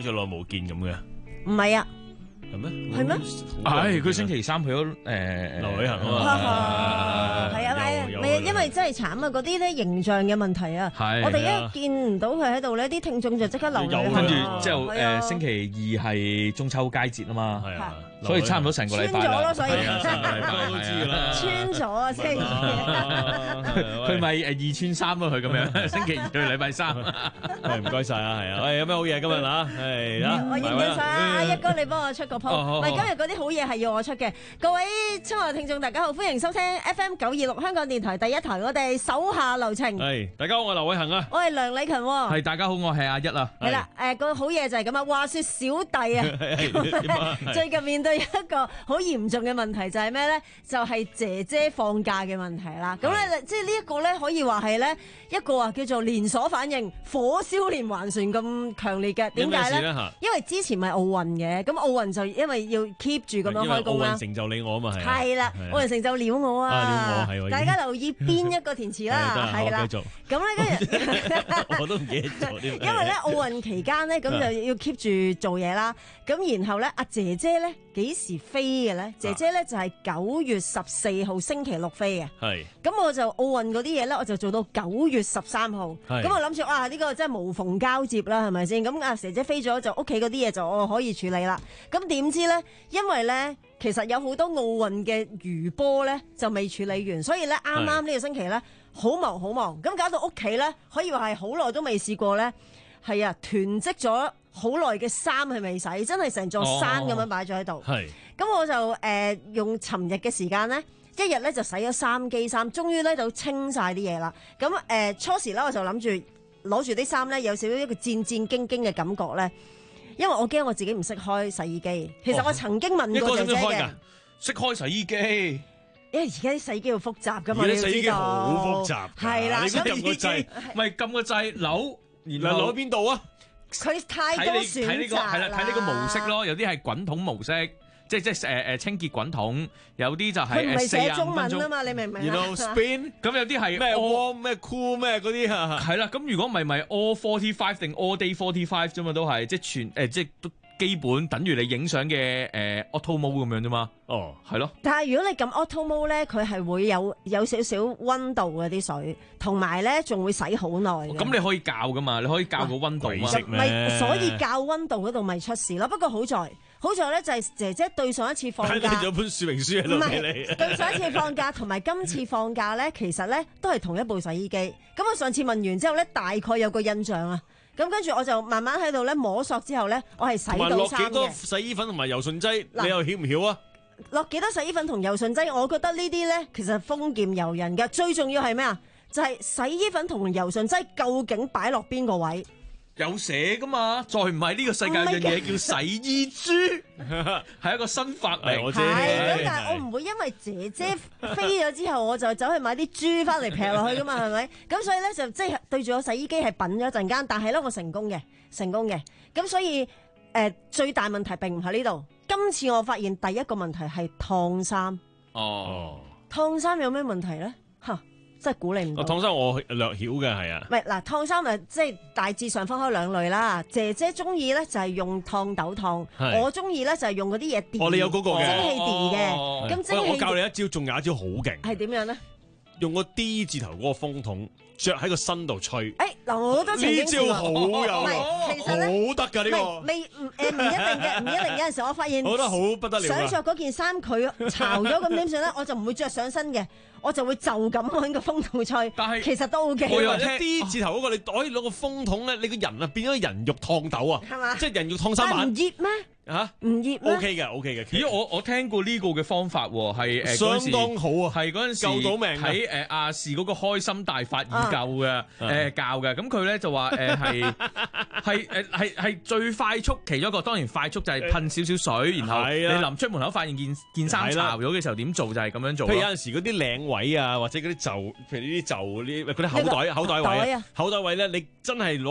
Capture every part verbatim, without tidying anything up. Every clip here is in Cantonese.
咗耐冇見咁嘅， 唔係啊。 係咩？ 係咩？ 係佢星期三去咗誒留旅行啊嘛，係啊，係啊，唔係啊，因為真係慘啊！嗰啲咧形象嘅問題啊，我哋一見唔到佢喺度咧，啲聽眾就即刻留旅行。 跟住之後誒星期二係中秋佳節啊嘛， 係啊， 所以差唔多成個禮拜穿咗咯，所以上個禮拜都知㗎啦， 穿咗啊，星期二。 佢咪誒二穿三咯，佢咁樣星期二去禮拜三。 係唔該晒啊，係啊，喂，有咩好嘢今日啊？係啊， 我認真晒啊，一哥你幫我出個。唔係今日嗰啲好嘢係要我出嘅，各位親愛聽眾大家好，歡迎收聽 F M 九二六香港電台第一台，我哋手下留情。 係大家好，我係劉偉恒啊， 我係梁禮勤。 係大家好，我係阿一啊。 係啦，誒個好嘢就係咁啊。話說小弟啊，最近面對一個好嚴重嘅問題就係咩咧？就係姐姐放假嘅問題啦。咁咧即係呢一個咧可以話係咧一個啊叫做連鎖反應，火燒連環船咁強烈嘅。點解咧？因為之前咪奧運嘅，咁奧運就因為要 keep 住咁樣開工啦， 奧運成就你我啊嘛，係係啦，奧運成就了我啊，大家留意邊一個填詞啦，係啦，咁咧跟住我都唔記得咗啲， 因為咧奧運期間咧咁就要 keep 住做嘢啦，咁然後咧阿姐姐咧幾時飛嘅咧？姐姐咧就係九月十四號星期六飛嘅， 係， 咁我就奧運嗰啲嘢咧我就做到九月十三號，咁我諗住啊呢個真係無縫交接啦，係咪先？咁阿姐姐飛咗就屋企嗰啲嘢就我可以處理啦，咁點知咧？因為咧，其實有好多奧運嘅餘波咧就未處理完，所以咧啱啱呢個星期咧好忙好忙，咁搞到屋企咧可以話係好耐都未試過咧，係啊囤積咗好耐嘅衫係未洗，真係成座山咁樣擺咗喺度。係、哦，咁我就誒、呃、用尋日嘅時間咧，一日咧就洗咗三機衫，終於咧就清晒啲嘢啦。咁誒、呃、初時咧我就諗住攞住啲衫咧有少少一個戰戰兢兢嘅感覺咧。因為我驚我自己唔識開洗衣機，其實我曾經問過姐姐嘅， 識開洗衣機， 因為而家啲洗衣機好複雜噶嘛， 而家洗衣機好複雜， 係啦， 你撳個掣， 咪撳個掣扭，然後扭邊度啊？ 佢太多選擇啦， 係啦，睇呢個模式咯，有啲係滾筒模式。即係即係誒誒清潔滾筒，有啲就係佢唔係寫中文啊嘛，你明唔明啊？然後 spin 咁有啲係咩 warm 咩 cool 咩嗰啲嚇， 係啦。咁如果唔係咪 all forty five 定 all day forty five 啫嘛，都係即係全誒、呃、即係都基本等於你影相嘅誒 auto mode 咁樣啫嘛。哦，係咯。但係如果你撳 auto mode 咧，佢係會有有少少溫度嘅啲水，同埋咧仲會洗好耐。咁、哦、你可以校噶嘛？你可以校個溫度嘛？咪所以校溫度嗰度咪出事咯。不過好在。好在咧就係姐姐對上一次放假， 睇咗本說明書喺度俾你。 對上一次放假同埋今次放假咧，其實咧都係同一部洗衣機。咁我上次問完之後咧，大概有個印象啊。咁跟住我就慢慢喺度咧摸索之後咧，我係洗到衫嘅。落幾多洗衣粉同埋柔順劑？你又曉唔曉啊？ 落幾多洗衣粉同柔順劑？我覺得呢啲咧其實豐儉由人嘅。最重要係咩啊？就係、是、洗衣粉同柔順劑究竟擺落邊個位？ 有寫噶嘛？再唔係呢個世界嘅嘢叫洗衣珠，係一個新發明。我知。係咁，但係我唔會因為姐姐飛咗之後，我就走去買啲珠翻嚟劈落去噶嘛，係咪？咁所以咧就即係對住個洗衣機係品咗一陣間，但係咧我成功嘅，成功嘅。咁所以誒、呃、最大問題並唔喺呢度。今次我發現第一個問題係燙衫。哦，燙衫有咩問題咧？嚇！真係估你唔到。 燙衫我略曉嘅係啊。唔係嗱，燙衫誒，即係大致上分開兩類啦。姐姐中意咧就係用燙斗燙，我中意咧就係用嗰啲嘢電。 哦，你有嗰個嘅蒸汽電嘅。咁蒸汽， 我教你一招，仲有一招好勁。 係點樣咧？用個 D 字頭嗰個風筒着喺個身度吹。 誒嗱，我都曾經呢招好有用， 其實好得㗎呢個。 未唔誒唔一定嘅，唔一定。有陣時我發現， 我覺得好不得了。 想着嗰件衫佢巢咗咁點算咧？我就唔會着上身嘅。我就會就咁揾個風筒吹，但係其實都 OK。 我話 D 字頭嗰個，你可以攞個風筒咧，你個人啊變咗人肉燙斗啊，係嘛？即係人肉燙衫板。唔熱咩？嚇，唔熱咩 ？O K 嘅 ，O K 嘅。 咦，我我聽過呢個嘅方法喎，係誒相當好啊， 係嗰陣時救到命喺誒亞視嗰個開心大發研究嘅誒教嘅，咁佢咧就話誒係係誒係係最快速其中一個，當然快速就係噴少少水，然後你臨出門口發現件件衫巢咗嘅時候點做就係咁樣做。 譬如有陣時嗰啲領位啊，或者嗰啲袖，譬如呢啲袖呢，嗰啲口袋口袋位啊，口袋位咧，你真係攞個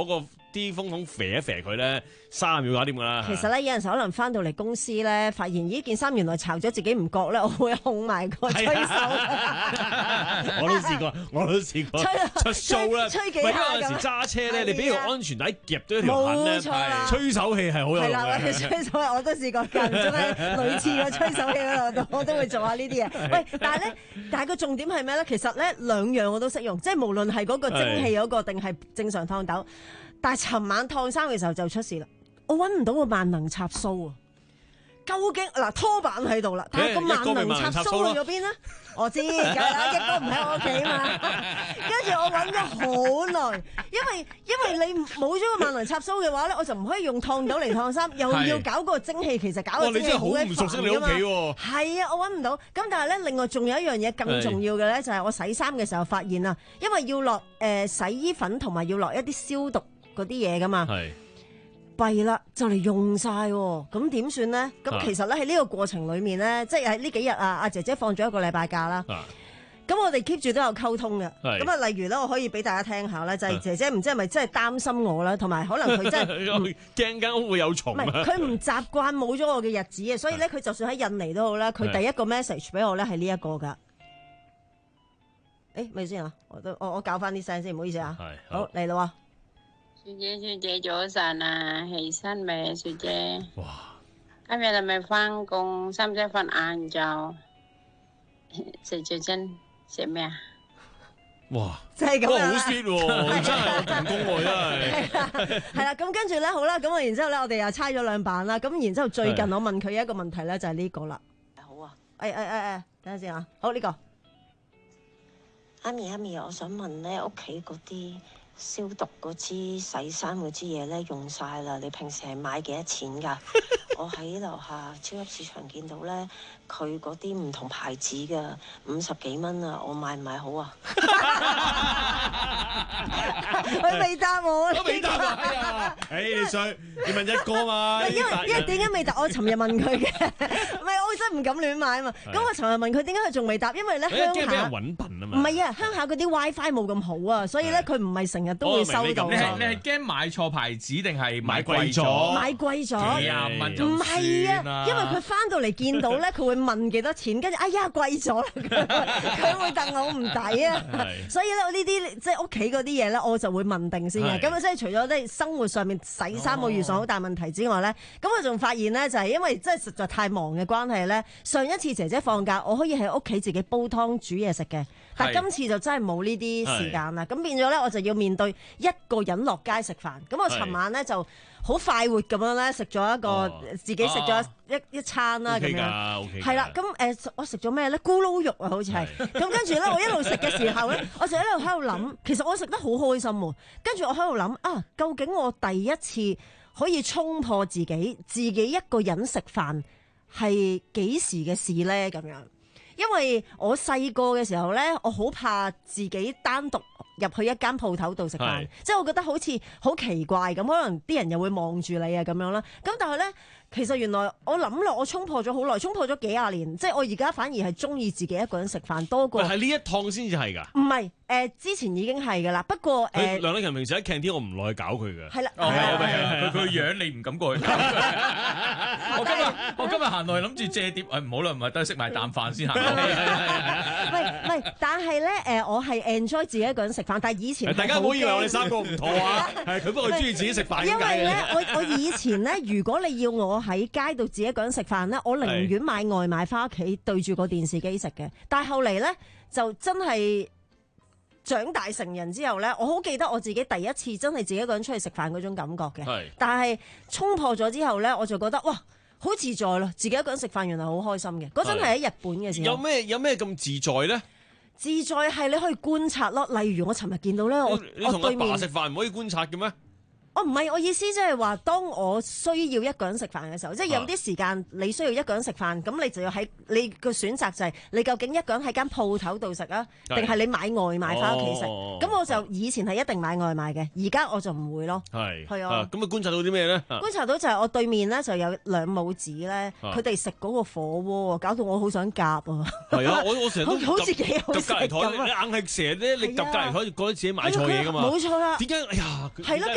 啲風筒肥一肥佢咧，三秒搞掂噶啦。 其實咧有陣時可能翻到嚟公司咧，發現呢件衫原來巢咗自己唔覺咧，我會控埋個吹手。 我都試過，我都試過。出 show 啦， 吹幾下咁。 有陣時揸車咧，你俾條安全帶夾咗條痕咧，吹手氣係好有用嘅。係啦， 吹手氣我都試過間中喺類似嘅吹手氣嗰度，我都會做下呢啲嘢。喂，但係咧，但係個重點係咩咧？其實咧兩樣我都識用，即係無論係嗰個蒸汽嗰個定係正常燙斗。但係尋晚燙衫嘅時候就出事啦，我揾唔到個萬能插蘇啊！究竟嗱拖板喺度啦，但係個萬能插蘇去咗邊呢？我知，梗係啦，一個唔喺我屋企嘛。跟住我揾咗好耐，因為因為你冇咗個萬能插蘇嘅話咧，我就唔可以用燙斗嚟燙衫，又要搞個蒸汽，其實搞個蒸汽好鬼煩㗎嘛。你真係好唔熟悉你屋企喎。係啊，我揾唔到。咁但係咧，另外仲有一樣嘢更重要嘅咧，就係我洗衫嘅時候發現啊，因為要落誒洗衣粉同埋要落一啲消毒嗰啲嘢噶嘛，弊啦就嚟用晒，咁點算咧？咁其實咧喺呢個過程裏面咧，即係喺呢幾日啊，阿姐姐放咗一個禮拜假啦。咁我哋 keep 住都有溝通嘅。咁啊，例如咧，我可以俾大家聽下咧，就係、是、姐姐唔知係咪真係擔心我啦，同埋可能佢真係驚間屋會有蟲。唔係佢唔習慣冇咗我嘅日子啊，所以咧佢就算喺印尼都好啦，佢第一個 message 俾我咧係呢一個噶。誒，咪先啊，我都我我搞翻啲聲先，唔好意思啊。好嚟啦。 雪姐，雪姐早晨啊，起身未？雪姐，哇！今日係咪翻工？使唔使瞓晏覺？食早餐食咩啊？ 哇！ 真係咁樣， 好 sweet 喎！真係我同工喎，真係。 係啦，咁跟住咧，好啦，咁啊，然之後咧，我哋又猜咗兩版啦。咁然之後最近我問佢一個問題咧，就係呢個啦。 好啊。 誒誒誒誒，等下先啊。好呢個。 阿咪阿咪，我想問咧，屋企嗰啲消毒嗰支洗衫嗰支嘢咧用晒啦，你平時係買幾多錢㗎？我喺樓下超級市場見到咧，佢嗰啲唔同牌子嘅五十幾蚊啊，我買唔買好啊？ 佢未答我， 我未答啊！誒，你想你問一個嘛？ 因為因為點解未答？我尋日問佢嘅，唔係我真係唔敢亂買啊嘛。咁我尋日問佢點解佢仲未答？因為咧鄉下驚俾人揾笨啊嘛。 唔係啊，鄉下嗰啲 WiFi 冇咁好啊，所以咧佢唔係成日都會收到。 你係你係驚買錯牌子定係買貴咗？ 買貴咗， 幾廿蚊就唔係啊，因為佢翻到嚟見到咧，佢會問幾多錢，跟住哎呀貴咗啦，佢會戥我唔抵啊。所以咧，我呢啲即係屋企嗰啲嘢咧，我就會問定先嘅。咁啊，即係除咗即係生活上面洗衫冇遇上好大問題之外咧，咁我仲發現咧，就係因為真係實在太忙嘅關係咧，上一次姐姐放假，我可以喺屋企自己煲湯煮嘢食嘅，但係今次就真係冇呢啲時間啦。咁變咗咧，我就要面對一個人落街食飯。咁我尋晚咧就好快活咁樣咧，食咗一個、哦、自己食咗一、哦、一,一餐啦，咁樣係啦。咁誒、呃，我食咗咩咧？咕嚕肉啊，好似係。咁跟住咧，我一路食嘅時候咧，我就一路喺度諗，其實我食得好開心喎。跟住我喺度諗啊，究竟我第一次可以衝破自己，自己一個人食飯係幾時嘅事咧？咁樣，因為我細個嘅時候咧，我好怕自己單獨入去一間鋪頭度食飯，即係我覺得好似好奇怪咁，可能啲人又會望住你啊咁樣啦。咁但係咧，其實原來我諗落，我衝破咗好耐，衝破咗幾廿年，即係我而家反而係中意自己一個人食飯多過。 係呢一趟先至係㗎？唔係，誒之前已經係㗎啦。不過誒， 梁禮勤平時喺 canteen 我唔落去搞佢嘅。 係啦， 佢佢個樣你唔敢過去。我今日我今日行落去諗住借碟，誒唔好啦，唔係都係食埋啖飯先行。 唔係唔係，但係咧誒，我係 enjoy 自己一個人食飯，但係以前大家唔好以為我哋三個唔妥啊。係佢不過中意自己食飯。 因為咧，我我以前咧，如果你要我喺街度自己一個人食飯咧，我寧願買外賣翻屋企對住個電視機食嘅。但係後嚟咧，就真係長大成人之後咧，我好記得我自己第一次真係自己一個人出去食飯嗰種感覺嘅。係。但係衝破咗之後咧，我就覺得哇，好自在咯！自己一個人食飯原來好開心嘅。嗰陣係喺日本嘅時候。 有咩有咩咁自在咧？ 自在係你可以觀察咯。例如我尋日見到咧，我你同阿爸食飯唔可以觀察嘅咩？ 哦，唔係，我意思即係話，當我需要一個人食飯嘅時候，即係有啲時間你需要一個人食飯，咁你就要喺你個選擇就係你究竟一個人喺間鋪頭度食啊，定係你買外賣翻屋企食？咁我就以前係一定買外賣嘅，而家我就唔會咯。係係啊， 咁啊觀察到啲咩咧？ 觀察到就係我對面咧就有兩母子咧，佢哋食嗰個火鍋，搞到我好想夾啊！ 係啊，我我成日都好似幾好食咁啊！ 你硬係成日咧，你夾隔離台覺得自己買錯嘢㗎嘛？ 冇錯啦。 點解？哎呀， 係咯，跟住我就。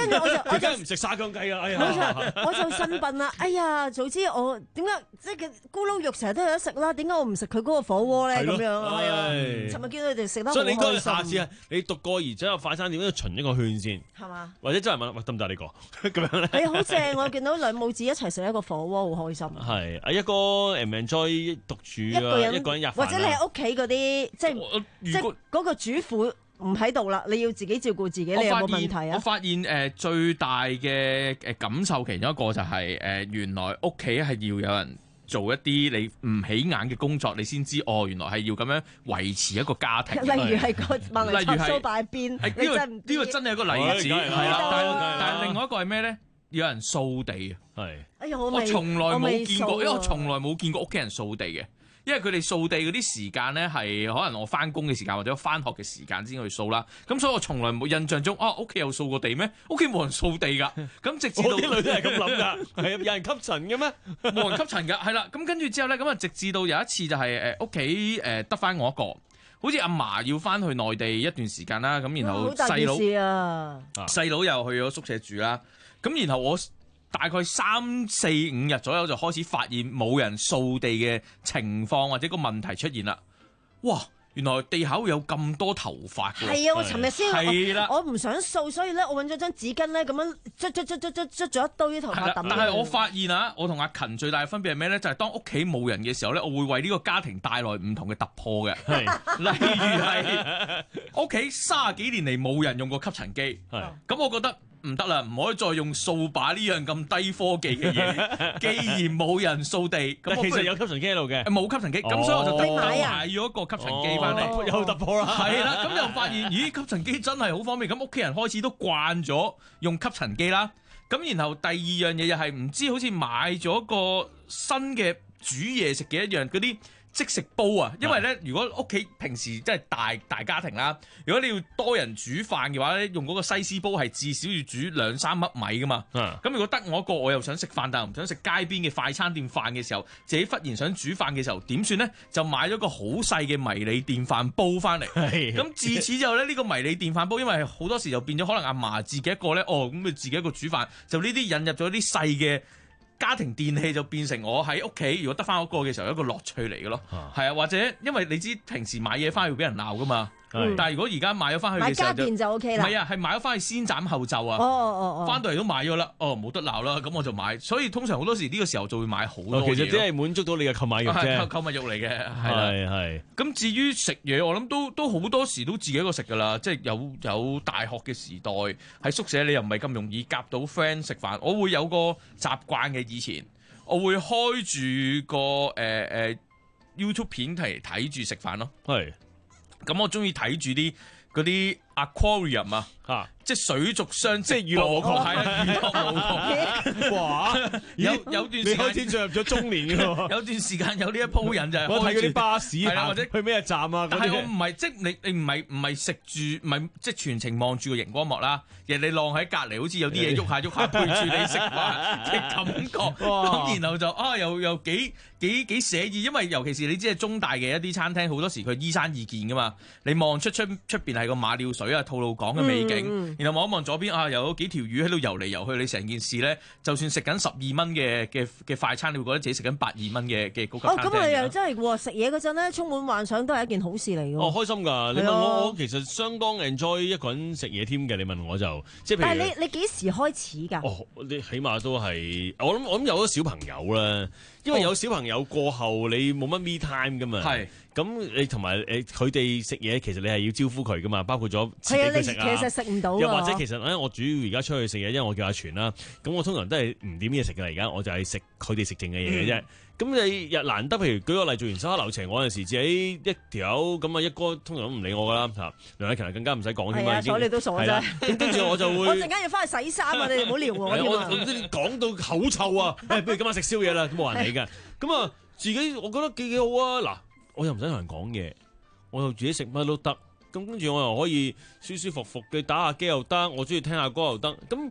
佢梗係唔食沙姜雞啊！哎呀， 我就呻笨啦！哎呀，早知我點解即係咕嚕肉成日都有得食啦？點解我唔食佢嗰個火鍋咧？咁樣係啊！尋日見到佢哋食得好開心。所以你應該下次啊，你讀過而走入快餐店都巡一個圈先，係嘛？或者真係問喂得唔得呢個咁樣咧？係啊，好正！我見到兩母子一齊食一個火鍋，好開心。係啊，一哥誒 enjoy 獨處一個人一個人入飯，或者你喺屋企嗰啲即係即係嗰個主婦。唔喺度啦，你要自己照顧自己，你有冇問題啊？ 我發現誒、呃、最大嘅誒感受其中一個就係、是、誒、呃、原來屋企係要有人做一啲你唔起眼嘅工作，你先知哦，原來係要咁樣維持一個家庭。例如係個萬能插蘇擺邊，呢個呢個真係一個例子，係啦。但但係另外一個係咩咧？有人掃地啊，係。哎呀，我我從來冇見過，因為我從來冇見過屋企人掃地嘅。因為佢哋掃地嗰啲時間咧，係可能我翻工嘅時間或者翻學嘅時間先去掃啦。咁所以我從來冇印象中，啊屋企有掃過地咩？屋企冇人掃地噶。咁直至到啲女都係咁諗噶，係啊，有人吸塵嘅咩？ 冇人吸塵噶，係啦。咁跟住之後咧，咁啊直至到有一次就係誒屋企誒得翻我一個，好似阿嫲要翻去內地一段時間啦。咁然後細佬細佬又去咗宿舍住啦。咁然後我。大概三四五日左右就開始發現冇人掃地嘅情況或者個問題出現啦。哇！原來地下會有咁多頭髮㗎。 係啊，我尋日先係啦，我唔想掃，所以咧我揾咗張紙巾咧咁樣捽捽捽捽捽捽咗一堆頭髮抌。 但係我發現啊，我同阿勤最大嘅分別係咩咧？就係、是、當屋企冇人嘅時候咧，我會為呢個家庭帶來唔同嘅突破嘅。係，例如係屋企卅幾年嚟冇人用過吸塵機，係咁，我覺得。唔得啦，唔可以再用掃把呢樣咁低科技嘅嘢。既然冇人掃地，咁其實有吸塵機喺度嘅， 冇吸塵機，咁、哦、所以我就特登買咗一個吸塵機翻嚟， 哦、有突破啦。 係啦，咁又發現，咦，吸塵機真係好方便。咁屋企人開始都慣咗用吸塵機啦。咁然後第二樣嘢又係唔知好似買咗個新嘅煮嘢食嘅一樣嗰啲。即食煲啊，因為咧，如果屋企平時即係大大家庭啦，如果你要多人煮飯嘅話咧，用嗰個西施煲係至少要煮兩三粒米噶嘛。咁、啊、如果得我一個，我又想食飯，但係唔想食街邊嘅快餐店飯嘅時候，自己忽然想煮飯嘅時候，點算咧？就買咗個好細嘅迷你電飯煲翻嚟。咁自此之後咧，呢、這個迷你電飯煲，因為好多時就變咗可能阿嫲自己一個咧，哦咁佢自己一個煮飯，就呢啲引入咗啲細嘅。家庭電器就變成我喺屋企，如果得翻嗰個嘅時候，一個樂趣嚟嘅咯。係啊，或者因為你知平時買嘢翻去會俾人鬧噶嘛。嗯、但係如果而家買咗翻去嘅時候，買家電就 OK 啦。唔係啊，係買咗翻去先斬後奏啊。哦哦哦，翻到嚟都買咗啦。哦，冇得鬧啦，咁我就買。所以通常好多時呢個時候就會買好多嘢、哦。其實只係滿足到你嘅購買欲啫。購物欲嚟嘅，係係。咁至於食嘢，我諗都都好多時都自己一個食噶啦。即係有有大學嘅時代喺宿舍，你又唔係咁容易夾到 friend 食飯。我會有個習慣嘅，以前我會開住個誒誒、呃、YouTube 片嚟睇住食飯咯。係。咁我中意睇住啲嗰啲 aquarium 啊，嚇，即係水族箱，即係娛樂係啊，娛樂無窮。哇！有有段時間你開始進入咗中年嘅喎。有段時間有呢一鋪人就係我睇嗰啲巴士係啦，或者去咩站啊？但係我唔係即係你你唔係唔係食住，唔係即係全程望住個熒光幕啦。人哋晾喺隔離，好似有啲嘢喐下喐下陪住你食飯嘅感覺。咁然後就啊，又又幾幾幾寫意，因為尤其是你知係中大嘅一啲餐廳，好多時佢依山而建噶嘛。你望出出出邊係個馬料水啊、吐露港嘅美景，嗯、然後望一望左邊啊，又有幾條魚喺度游嚟游去。你成件事咧，就算食緊十二蚊嘅嘅嘅快餐，你會覺得自己食緊百二蚊嘅嘅高級餐廳。哦，咁你又真係喎，食嘢嗰陣咧，充滿幻想都係一件好事嚟嘅。哦，開心㗎！你問我，我其實相當 enjoy 一個人食嘢添嘅。你問我就即係譬如，但係你你幾時開始㗎？哦，你起碼都係我諗，我諗有咗小朋友啦。因為有小朋友過後，你冇乜 me time 噶嘛。係咁，你同埋誒佢哋食嘢，其實你係要招呼佢噶嘛，包括咗自己去食啊。其實食唔到。又或者其實咧，我主要而家出去食嘢，因為我叫阿全啦。咁我通常都係唔點嘢食嘅啦。而家我就係食佢哋食剩嘅嘢嘅啫。咁、嗯、你日難得，譬如舉個例，做完手下留情，我有陣時自己一條友咁啊，一哥通常都唔理我噶啦嚇。梁禮勤更加唔使講添嘛。係啊，所以你都傻啫。咁跟住我就會，我陣間要翻去洗衫啊！你哋唔好撩我添啊。我講到口臭啊！誒，不如今晚食宵夜啦，都冇人理嘅。咁啊，自己我覺得幾幾好啊！嗱，我又唔使同人講嘢，我又自己食乜都得。咁跟住我又可以舒舒服服嘅打下機又得，我中意聽下歌又得。咁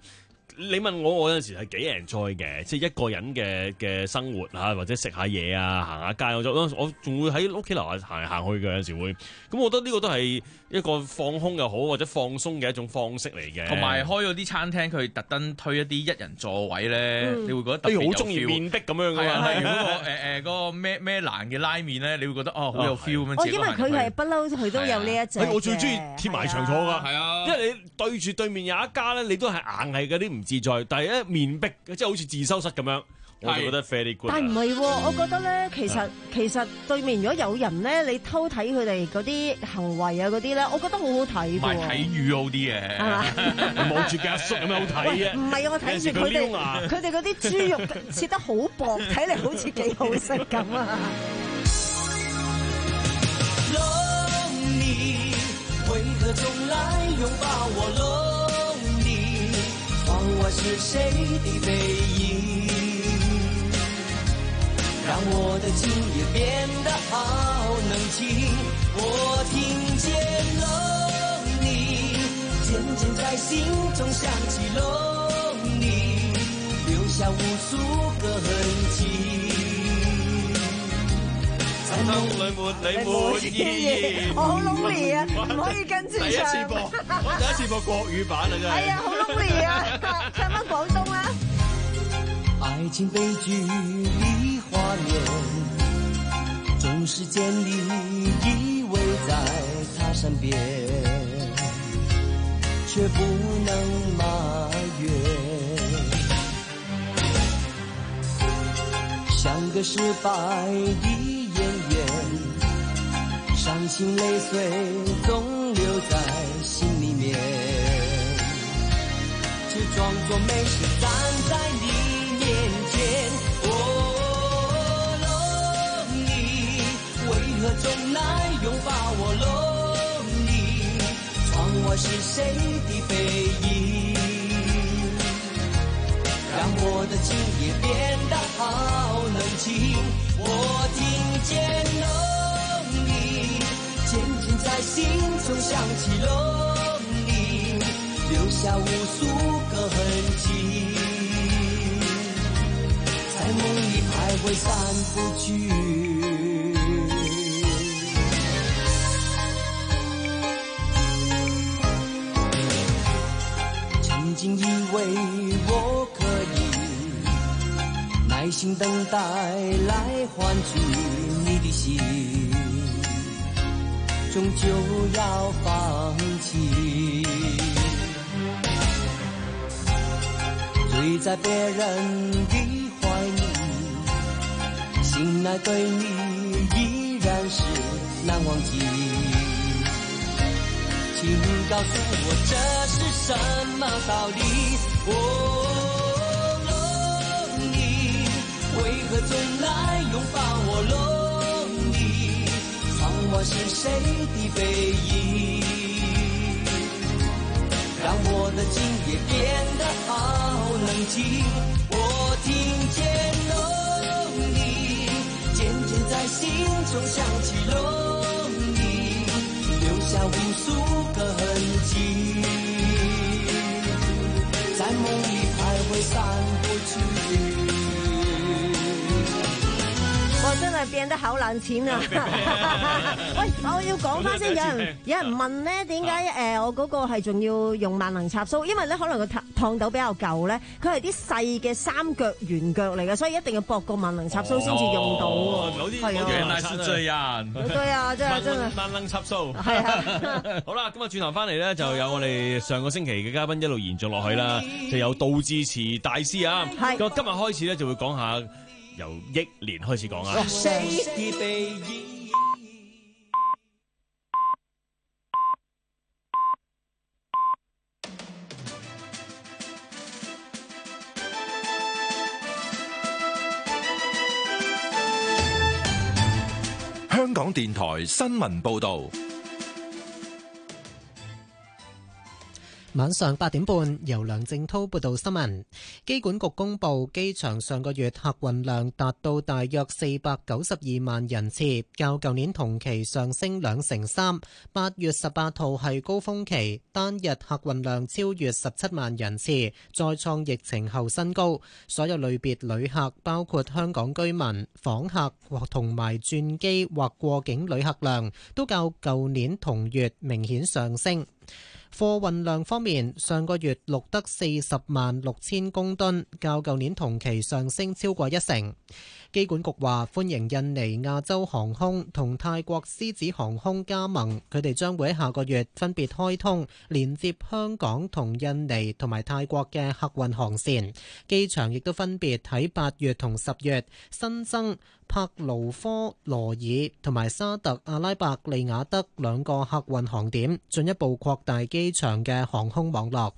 你問我，我有陣時係幾 enjoy 嘅，即係一個人嘅嘅生活嚇，或者食下嘢啊，行下街，我就我仲會喺屋企樓下行嚟行去嘅，有陣時會。咁我覺得呢個都係一個放空又好，或者放鬆嘅一種方式嚟嘅。同埋開咗啲餐廳，佢特登推一啲一人座位咧，嗯、你會覺得特別有 feel。好中意面壁咁樣㗎嘛。係啊，例如嗰個誒誒嗰個咩咩蘭嘅拉麵咧，你會覺得哦好有 feel 咁樣。 哦，因為佢係不嬲，佢都有呢一隻。 我最中意貼埋牆坐㗎。係啊， 因為你對住對面有一家咧，你都係硬係嗰啲唔自在，但係一面壁即係好似自修室咁樣，我就覺得 very good。 但係唔係喎，我覺得咧，其實其實對面如果有人咧，你偷睇佢哋嗰啲行為啊嗰啲咧，我覺得好好睇㗎喎。 唔係睇魚好啲嘅， 係嘛？ 望住嘅阿叔有咩好睇啊？ 唔係啊，我睇住佢哋，佢哋嗰啲豬肉切得好薄，睇嚟好似幾好食咁啊！ 為何總來擁抱我 lonely 窗外是誰的背影讓我的今夜變得好冷清我聽見 lonely 漸漸在心中響起 lonely 留下無數個痕跡心裏沒你滿意， 我好 lonely 啊，唔可以跟住唱。 第一次播，我第一次播國語版啊，真係。 係啊，好 lonely 啊，唱翻廣東啦。 愛情悲劇的畫面，總是建立依偎在他身邊，卻不能埋怨。像個失敗的傷心淚水總留在心裏面只裝作沒事站在你面前哦 lonely 為何總來擁抱我 lonely 窗外是誰的背影讓我的今夜變得好冷清我聽見了漸漸在心中響起 lonely 留下無數個痕跡在夢裡徘徊散不去曾經以為我可以耐心等待來換取你的心終究要放棄醉在別人的懷裡醒來對你依然是難忘記請告訴我這是什麼道理哦 lonely 為何總來擁抱我 lonely窗外是誰的背影讓我的今夜變得好冷靜我聽見 lonely 漸漸在心中響起 lonely 留下無數個痕跡在夢裡徘徊散不去我真係變得好冷錢啊！喂，我要講翻先，有人有人問咧，點解誒我嗰個係仲要用萬能插蘇？因為咧可能個燙斗比較舊咧，佢係啲細嘅三腳圓腳嚟嘅，所以一定要駁個萬能插蘇先至用到喎。係啊， 原來是這樣。 對啊，真係真係。 萬能插蘇。 係啊。 好啦，咁啊轉頭翻嚟咧，就有我哋上個星期嘅嘉賓一路延續落去啦，就有杜自持大師啊。 係。 咁今日開始咧就會講下。由憶蓮開始講啊！ 香港電台新聞報導。 晚上八點半，由梁正滔報道新聞。機管局公布，機場上個月客運量達到大約四百九十二萬人次，較舊年同期上升兩成三。八月十八號係高峰期，單日客運量超越十七萬人次，再創疫情後新高。所有類別旅客，包括香港居民、訪客或同埋轉機或過境旅客量，都較舊年同月明顯上升。貨運量方面，上個月錄得四十萬六千公噸，較舊年同期上升超過一成。機管局話歡迎印尼亞洲航空同泰國獅子航空加盟，佢哋將會喺下個月分別開通連接香港同印尼同埋泰國嘅客運航線。機場亦都分別喺八月同十月新增柏勞科羅爾同埋沙特阿拉伯利雅得兩個客運航點，進一步擴大機場嘅航空網絡。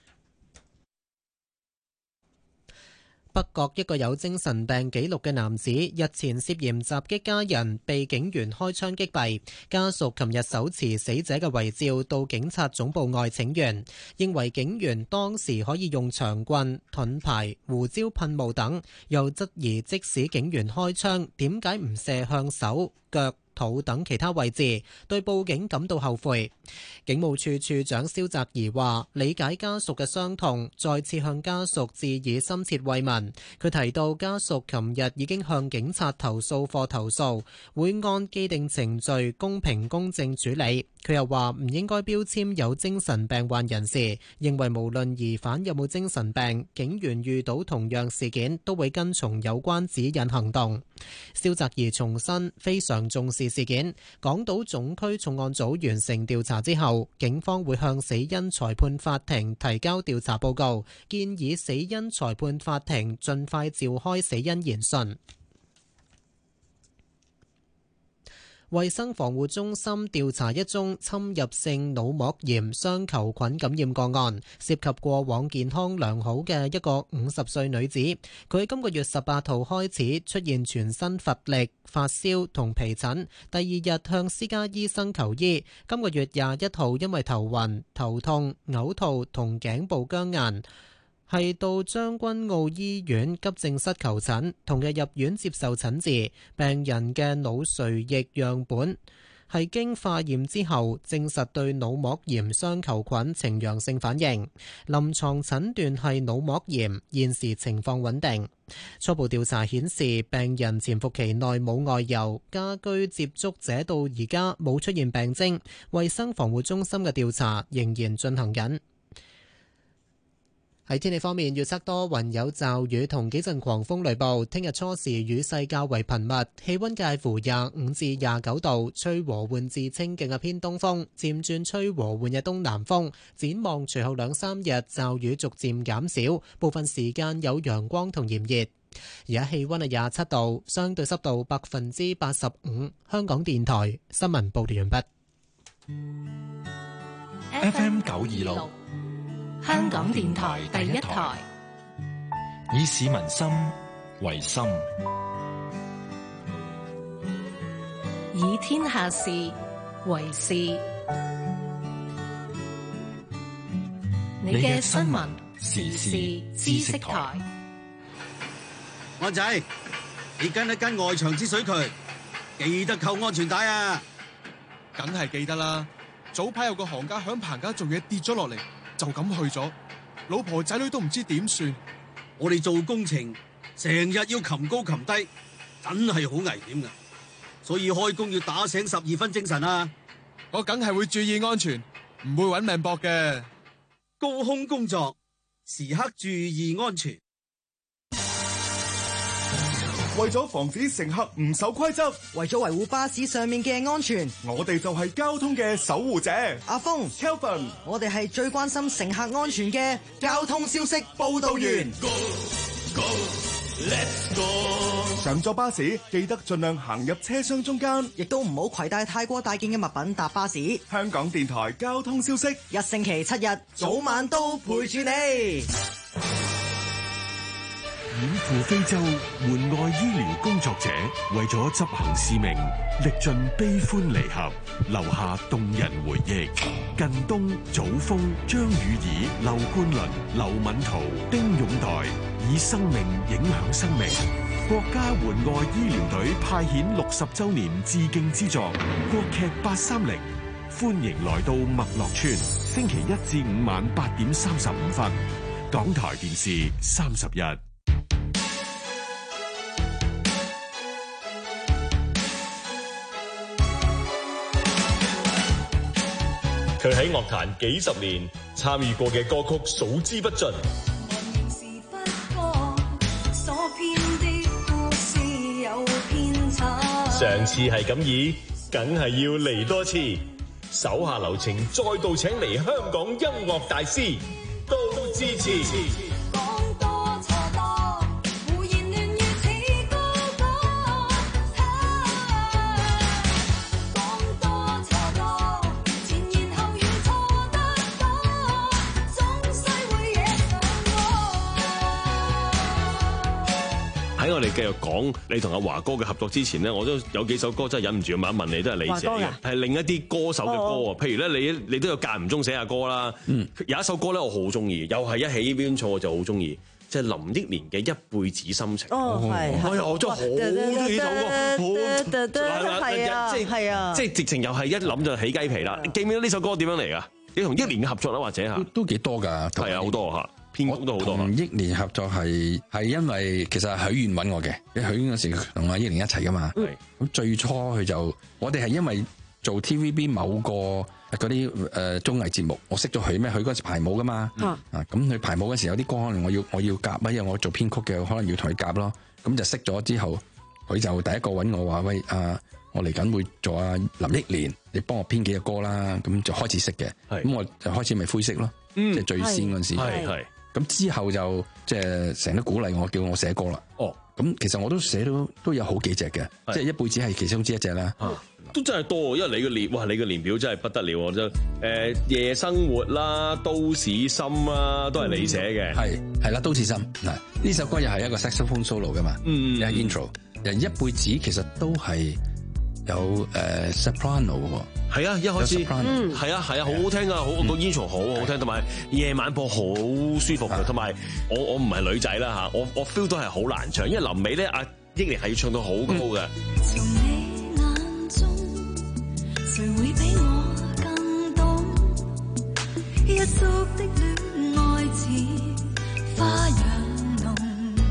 北角一個有精神病記錄嘅男子日前涉嫌襲擊家人，被警員開槍擊斃。家屬琴日手持死者嘅遺照到警察總部外請願，認為警員當時可以用長棍、盾牌、胡椒噴霧等，又質疑即使警員開槍，點解唔射向手、腳、肚等其他位置，對報警感到後悔。警務處處長蕭澤頤話：理解家屬嘅傷痛，再次向家屬致以深切慰問。佢提到家屬琴日已經向警察投訴或投訴，會按既定程序公平公正處理。佢又話唔應該標籤有精神病患人士，認為無論疑犯有冇精神病，警員遇到同樣事件都會跟從有關指引行動。蕭澤頤重申非常重視事件，港島總區重案組完成調查之後，警方會向死因裁判法庭提交調查報告，建議死因裁判法庭盡快召開死因研訊。衛生防護中心調查一宗侵入性腦膜炎雙球菌感染個案，涉及過往健康良好嘅一個五十歲女子。佢喺今個月十八號開始出現全身乏力、發燒同皮疹，第二日向私家醫生求醫。今個月廿一號因為頭暈、頭痛、嘔吐同頸部僵硬，係到將軍澳醫院急症室求診，同日入院接受診治。病人嘅腦髓液樣本係經化驗之後，證實對腦膜炎雙球菌呈陽性反應，臨床診斷係腦膜炎，現時情況穩定。初步調查顯示，病人潛伏期內冇外遊，家居接觸者到而家冇出現病徵。衛生防護中心嘅調查仍然進行緊。喺天氣方面，預測多雲有驟雨同幾陣狂風雷暴。聽日初時雨勢較為頻密，氣溫介乎廿五至廿九度，吹和緩至清勁嘅偏東風，漸轉吹和緩嘅東南風。展望隨後兩三日驟雨逐漸減少，部分時間有陽光同炎熱。而家氣溫係廿七度，相對濕度百分之八十五。香港電台新聞報道完畢。 F M 九二六。香港電台第一台，以市民心為心， 以天下事為事。你嘅新聞時事知識台。 安仔，你跟一跟外牆之水渠，記得扣安全帶啊！ 梗係記得啦。早排有個行家響棚架做嘢跌咗落嚟，就咁去咗，老婆仔女都唔知點算。 我哋做工程成日要擒高擒低，真係好危險噶，所以開工要打醒十二分精神啊！ 我梗係會注意安全，唔會搵命搏嘅。 高空工作時刻注意安全。 為咗防止乘客唔守規則， 為咗維護巴士上面嘅安全， 我哋就係交通嘅守護者。 阿峰 Kelvin， 我哋係最關心乘客安全嘅交通消息報道員。 Go, go, let's go。上咗巴士記得盡量行入車廂中間， 亦都唔好攜帶太過大件嘅物品搭巴士。 香港電台交通消息， 一星期七日早晚都陪住你。 遠赴非洲援外醫療工作者，為咗執行使命，歷盡悲歡離合，留下動人回憶。近東、祖峰、張宇儀、劉冠麟、劉敏圖、丁勇代，以生命影響生命。國家援外醫療隊派遣六十周年致敬之作，國劇八三零，歡迎來到麥樂村。星期一至五晚八點三十五分，港台電視三十一。 佢喺樂壇幾十年，參與過嘅歌曲數之不盡。上次係咁意，梗係要嚟多次。手下留情，再度請嚟香港音樂大師，都支持。喺我哋繼續講你同阿華哥嘅合作之前咧，我都有幾首歌真係忍唔住問一問你，都係你寫嘅，係另一啲歌手嘅歌啊。譬如咧，你你都有間唔中寫下歌啦。嗯，有一首歌咧，我好中意，又係一起邊錯，我就好中意，即係林憶蓮嘅《一輩子心情》。哦，係，係，我真係好中意呢首歌，好係啊，即係係啊，即係直情又係一諗就起雞皮啦。你記唔記得呢首歌點樣嚟㗎？你同憶蓮嘅合作啦，或者嚇都幾多㗎，係啊， 好多嚇。編曲都好多。 同憶蓮合作係係因為其實係許願揾我嘅，因為許願嗰時同阿憶蓮一齊噶嘛。咁、嗯、最初佢就我哋係因為做 T V B 某個嗰啲誒綜藝節目，我識咗佢咩？佢嗰時排舞噶嘛。嗯、啊咁佢排舞嗰時有啲歌可能我要我要夾啊，因為我做編曲嘅，可能要同佢夾咯。咁就識咗之後，佢就第一個揾我話喂啊，我嚟緊會做阿林憶蓮，你幫我編幾隻歌啦。咁就開始識嘅。咁我就開始咪灰色咯，嗯、即係最先嗰陣時。係係。咁之後就即係成日都鼓勵我，叫我寫歌啦。哦，咁其實我都寫到都有好幾隻嘅，即係一輩子係其中之一隻啦。 啊，都真係多，因為你嘅年哇，你嘅年表真係不得了。就誒、呃、夜生活啦、都市心啦，都係你寫嘅。 係係啦，都市心嗱呢首歌又係一個 saxophone solo 噶嘛。嗯，有 intro。人一輩子其實都係有誒、呃、soprano 嘅。 係啊，一開始，嗯，係啊，係啊，好好聽啊，好個 intro 好好聽，同埋夜晚播好舒服嘅，同埋我我唔係女仔啦嚇，我我 feel 到係好難唱，因為臨尾咧阿憶蓮係要唱到好高嘅。從你眼中，誰會比我更懂？一宿的戀愛似花樣濃，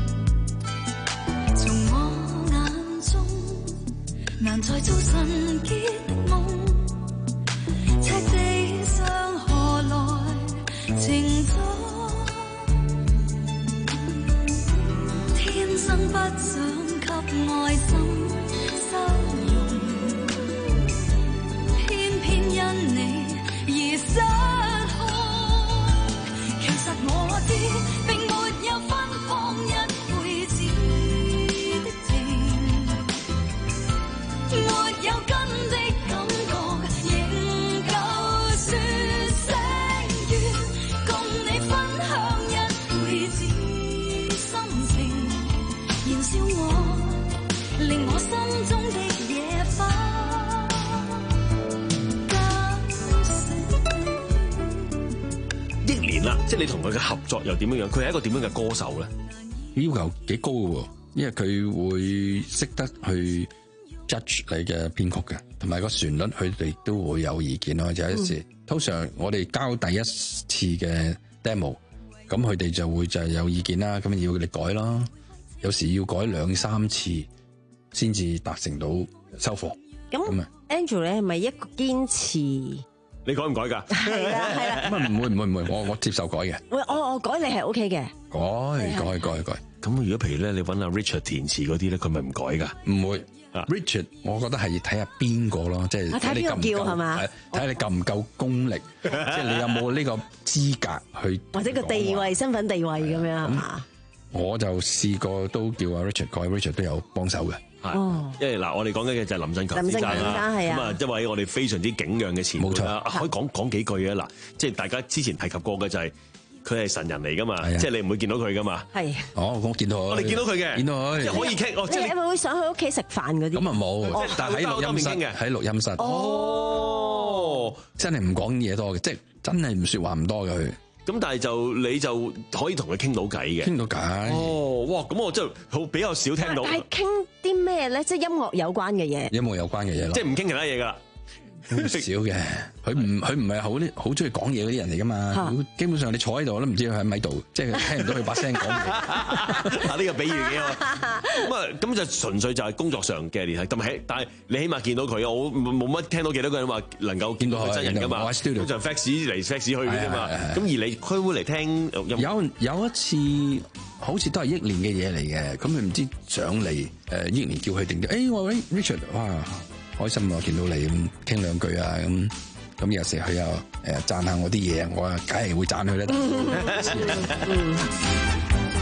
從我眼中難再做純潔的夢。赤地上何來情種？天生不想給愛心收容，偏偏因你而失控。其實我知並沒有分放一輩子的情，沒有跟的感覺。令我心中的野花憶蓮啦，即係你同佢嘅合作又點樣樣？佢係一個點樣嘅歌手咧？ 要求幾高嘅，因為佢會識得去 judge 你嘅編曲嘅，同埋個旋律佢哋都會有意見咯。就有時、嗯、通常我哋交第一次嘅 demo， 咁佢哋就會就係有意見啦，咁要你改啦。有時要改兩三次先至達成到收貨。 咁 Andrew 咧係咪一個堅持？ 你改唔改㗎？ 係啦係啦。 咁啊唔會唔會唔會，我我接受改嘅。 喂，我我改你係 OK 嘅。 改改改改。 咁如果譬如咧，你揾阿 Richard 填詞嗰啲咧，佢咪唔改㗎？ 唔會。Richard，我覺得係睇下邊個咯，即係睇你夠唔夠，睇下你夠唔夠功力，即係你有冇呢個資格去， 或者個地位、身份地位咁樣係嘛？ 我就試過都叫阿 Richard 改 Richard 都有幫手嘅。 哦，因為嗱，我哋講緊嘅就係林振強先生啦，咁啊，一位我哋非常之敬仰嘅前輩啦，可以講講幾句嘅嗱，即係大家之前提及過嘅就係佢係神人嚟噶嘛，即係你唔會見到佢噶嘛。 係。 哦，我見到佢。 我哋見到佢嘅， 見到佢。 即係可以傾。 你係咪會上去屋企食飯嗰啲？ 咁啊冇，但係喺錄音室嘅，喺錄音室。 哦， 真係唔講嘢多嘅，即係真係唔説話唔多嘅佢。 咁但係就你就可以同佢傾到偈嘅。 傾到偈。 哦，哇！咁我真係好比較少聽到。 但係傾啲咩咧？即係音樂有關嘅嘢。 音樂有關嘅嘢咯。 即係唔傾其他嘢㗎啦。 少嘅，佢唔佢唔係好啲好中意講嘢嗰啲人嚟噶嘛。基本上你坐喺度，我都唔知佢喺咪度，即係聽唔到佢把聲講嘢。 啊，呢個比喻幾好。咁啊，咁就純粹就係工作上嘅聯繫。咁起，但係你起碼見到佢，我冇乜聽到幾多個人話能夠見到佢真人噶嘛。 我喺 studio 就 fax 嚟 fax 去嘅啫嘛。咁而你佢會嚟聽有有一次好似都係憶年嘅嘢嚟嘅，咁佢唔知上嚟誒憶年叫佢定啲。誒我喂 Richard， 哇！開心啊！見到你咁傾兩句啊，咁咁有時佢又誒讚下我啲嘢，我啊梗係會讚佢啦。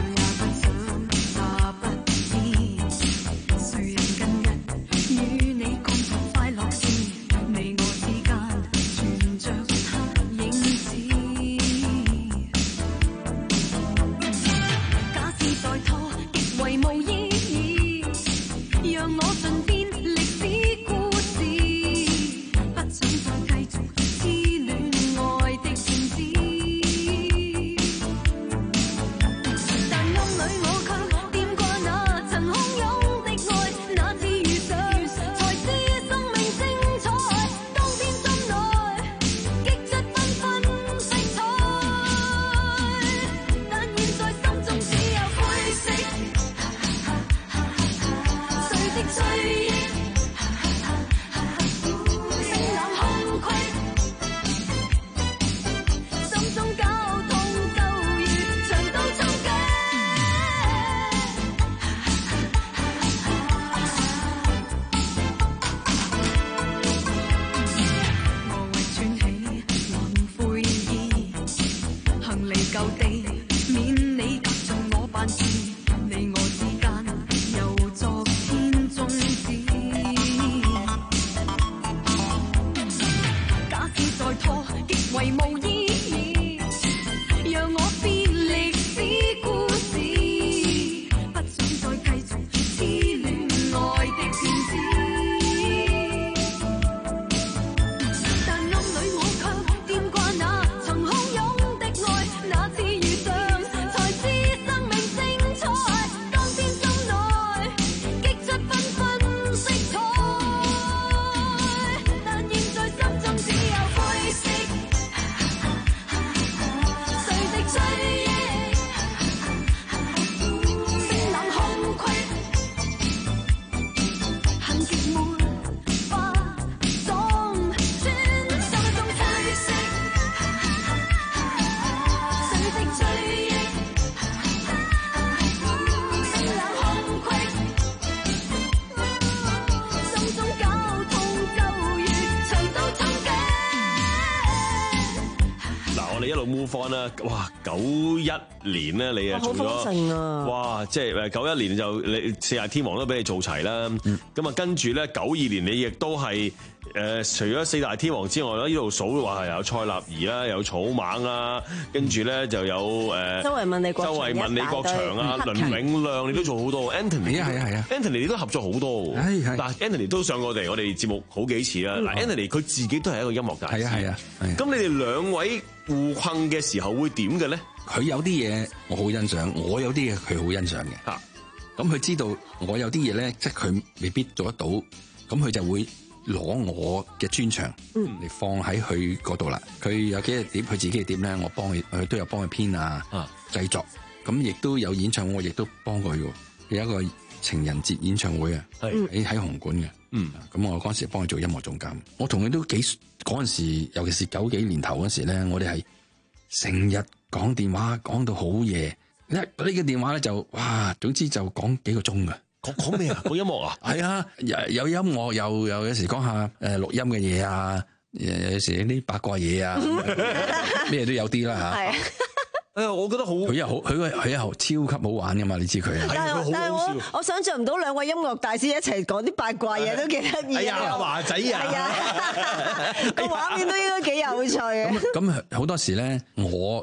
啦，哇！九一年咧，你啊做咗，哇！即係誒九一年就你四大天王都俾你做齊啦。咁啊，跟住咧九二年你亦都係誒，除咗四大天王之外咧，呢度數話係有蔡立兒啦，有草蜢啦，跟住咧就有誒周慧敏、李國周慧敏、李國祥啊、倫永亮，你都做好多。Anthony 係啊係啊 Anthony 你都合作好多。 係係。 嗱 Anthony 都上過我哋我哋節目好幾次啦。嗱 Anthony 佢自己都係一個音樂大師。係啊係啊。咁你哋兩位互困嘅時候會點嘅咧？ 佢有啲嘢我好欣賞，我有啲嘢佢好欣賞嘅。嚇，咁佢知道我有啲嘢咧，即係佢未必做得到，咁佢就會攞我嘅專長嚟放喺佢嗰度啦。佢有幾隻碟，佢自己嘅碟咧，我幫佢，佢都有幫佢編啊、製作。咁亦都有演唱會，我亦都幫佢嘅。有一個情人節演唱會啊，喺喺紅館嘅。嗯，咁我嗰陣時幫佢做音樂總監。我同佢都幾嗰陣時，尤其是九幾年頭嗰時咧，我哋係成日講電話講到好夜。一呢個電話咧就哇，總之就講幾個鐘㗎。 講講咩啊？講音樂啊？ 係啊，有有音樂，又又有時講下誒錄音嘅嘢啊，有時啲八卦嘢啊，咩都有啲啦嚇。係。 誒，我覺得好， 佢又好，佢個佢又超級好玩噶嘛，你知佢啊。 但係但係我我想象唔到兩位音樂大師一齊講啲八卦嘢都幾得意。 係啊，華仔啊。係啊， 個畫面都應該幾有趣嘅。 咁咁好多時咧，我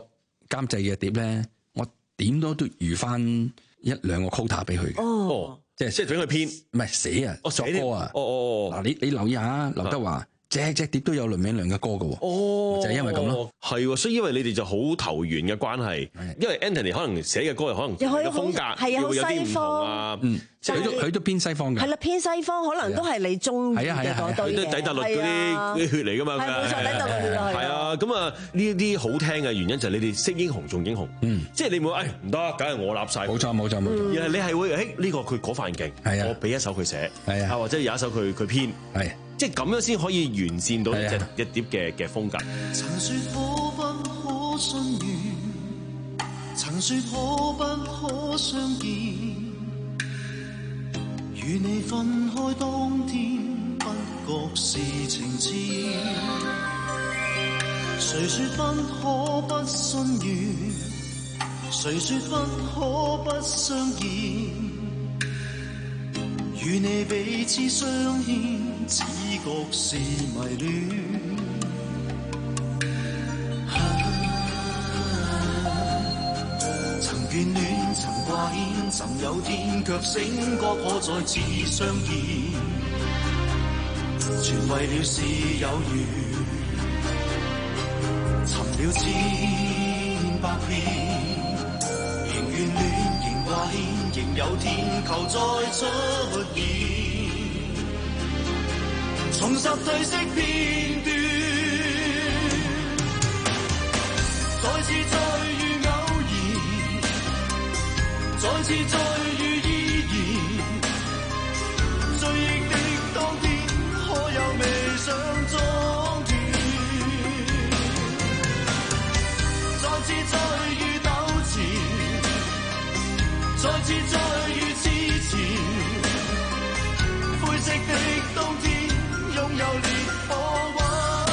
監製嘅碟咧，我點都都預翻一兩個 quota 俾佢嘅。 哦， 即係即係俾佢編， 唔係寫啊，作歌啊。 哦哦嗱，你你留意下劉德華。隻隻碟都有倫永亮嘅歌嘅喎， 哦， 就係因為咁咯， 係，所以因為你哋就好投緣嘅關係，因為 Anthony 可能寫嘅歌又可能個風格， 係啊，好西方， 嗯，佢都佢都偏西方嘅， 係啦，偏西方可能都係你中意嘅嗰堆嘢， 佢都底特律嗰啲啲血嚟㗎嘛， 係冇錯，底特律係啊，咁啊呢啲好聽嘅原因就係你哋識英雄重英雄， 嗯， 即係你冇誒唔得，梗係我立晒， 冇錯冇錯冇錯， 而係你係會誒呢個佢嗰份勁， 係啊， 我俾一首佢寫， 係啊， 或者有一首佢佢編， 係。 即係咁樣先可以完善到一隻一碟嘅嘅風格。 曾說可不可相遇，曾說可不可相見，與你分開當天不覺是情節，誰說不可不相遇，誰說不可不相見，與你彼此相牽，只覺是迷戀。曾眷戀，曾掛牽，曾有天卻醒覺可再次相見，全為了是有緣，尋了千百遍，仍眷戀，仍掛牽，仍有天求再出現。重拾褪色片段，再次再遇偶然，再次再遇依然，追憶的當天，可有未想裝斷？再次再遇糾纏，再次再遇痴纏，灰色的冬天。擁有烈火溫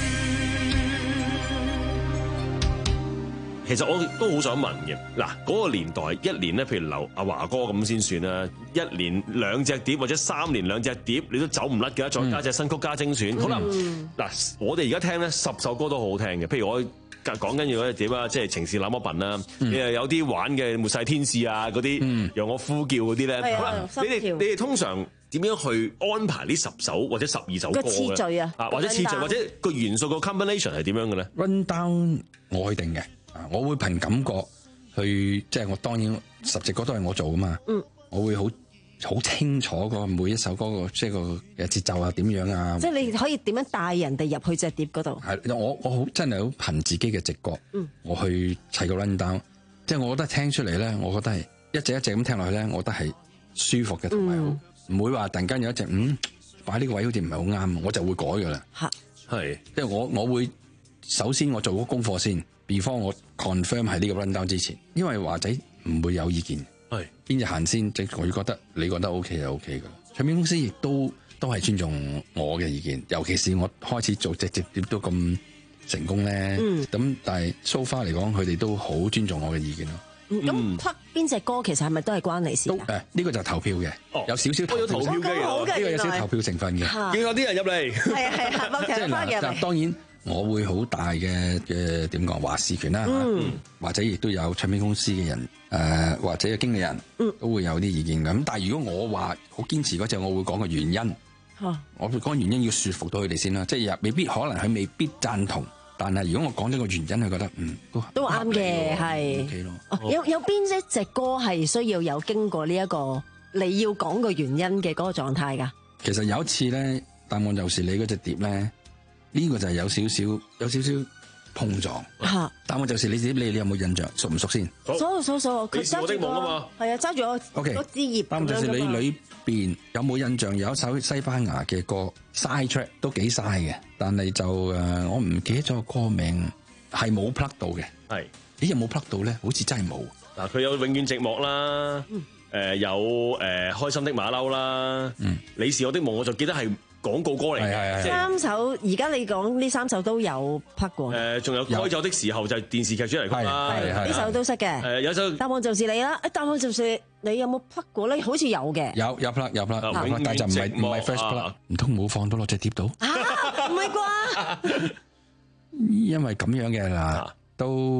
其實我都好想問嘅，嗱嗰個年代一年咧，譬如劉阿華哥咁先算啦，一年兩隻碟或者三年兩隻碟，你都走唔甩嘅，再加隻新曲加精選，好啦，嗱我哋而家聽咧十首歌都好好聽嘅，譬如我講緊嗰隻碟啊，即係情是那麼笨啦，你又有啲玩嘅末世天使啊嗰啲，讓我呼叫嗰啲咧，好啦，你哋你哋通常點樣去安排呢十首或者十二首歌嘅次序啊？ 啊，或者次序或者個元素個 combination 係點樣嘅咧 ？Run down 我去定嘅，啊，我會憑感覺去，即係我當然十隻歌都係我做噶嘛，嗯，我會好好清楚個每一首歌個即係個嘅節奏啊點樣啊， 即係你可以點樣帶人哋入去隻碟嗰度？ 係我我好真係好憑自己嘅直覺，嗯，我去砌個 run down，即係我覺得聽出嚟咧，我覺得係一隻一隻咁聽落去咧，我覺得係舒服嘅同埋好。嗯唔會話突然間有一隻嗯擺呢個位好似唔係好啱，我就會改噶啦。 係係，即係我我會首先我做個功課先 ，before 我 confirm 係呢個 run down 之前，因為華仔唔會有意見。係邊隻行先，即係我覺得你覺得 OK 就 OK 噶啦。唱片公司亦都都係尊重我嘅意見，尤其是我開始做隻隻碟都咁成功咧。咁、嗯、但係 so far 嚟講，佢哋都好尊重我嘅意見咯。 咁 plug 邊隻歌其實係咪都係關你事啊？ 誒，呢個就係投票嘅，有少少投票嘅，呢個有少少投票成分嘅， 叫有啲人入嚟。 係啊係啊，包其他嘅。 嗱，當然我會好大嘅嘅點講話事權啦，或者亦都有唱片公司嘅人誒，或者經理人都會有啲意見咁。但係如果我話好堅持嗰隻，我會講個原因。我會講原因要說服到佢哋先啦，即係未必可能佢未必贊同。但係如果我講咗個原因，佢覺得嗯都都啱嘅，係。OK 咯。哦，有有邊一隻歌係需要有經過呢一個你要講個原因嘅嗰個狀態㗎？ 其實有一次咧，答案就是你嗰隻碟咧，呢個就係有少少有少少碰撞。嚇！答案就是你碟，你你有冇印象？熟唔熟先？ 熟熟熟，佢揸住我啊嘛。係啊，揸住我。OK。個枝葉。答案就是你裏邊有冇印象有一首西班牙嘅歌 side track 都幾晒嘅，但係就誒我唔記得咗個歌名，係冇 plug 到嘅。係，咦有冇 plug 到咧？好似真係冇。 嗱，佢有永遠寂寞啦，誒、呃、有誒、呃、開心的馬騮啦，嗯，你是我的夢，我就記得係廣告歌嚟嘅。三首而家你講呢三首都有 plug 過。誒，仲有開酒的時候就係電視劇主題曲啦，呢首都識嘅。誒有首答案就是你啦，誒答案就是你有冇 plug 過咧？好似有嘅。有有 plug 有 plug，但係就唔係唔係 first plug，唔通冇放到落隻碟度？啊，唔係啩？因為咁樣嘅嗱，都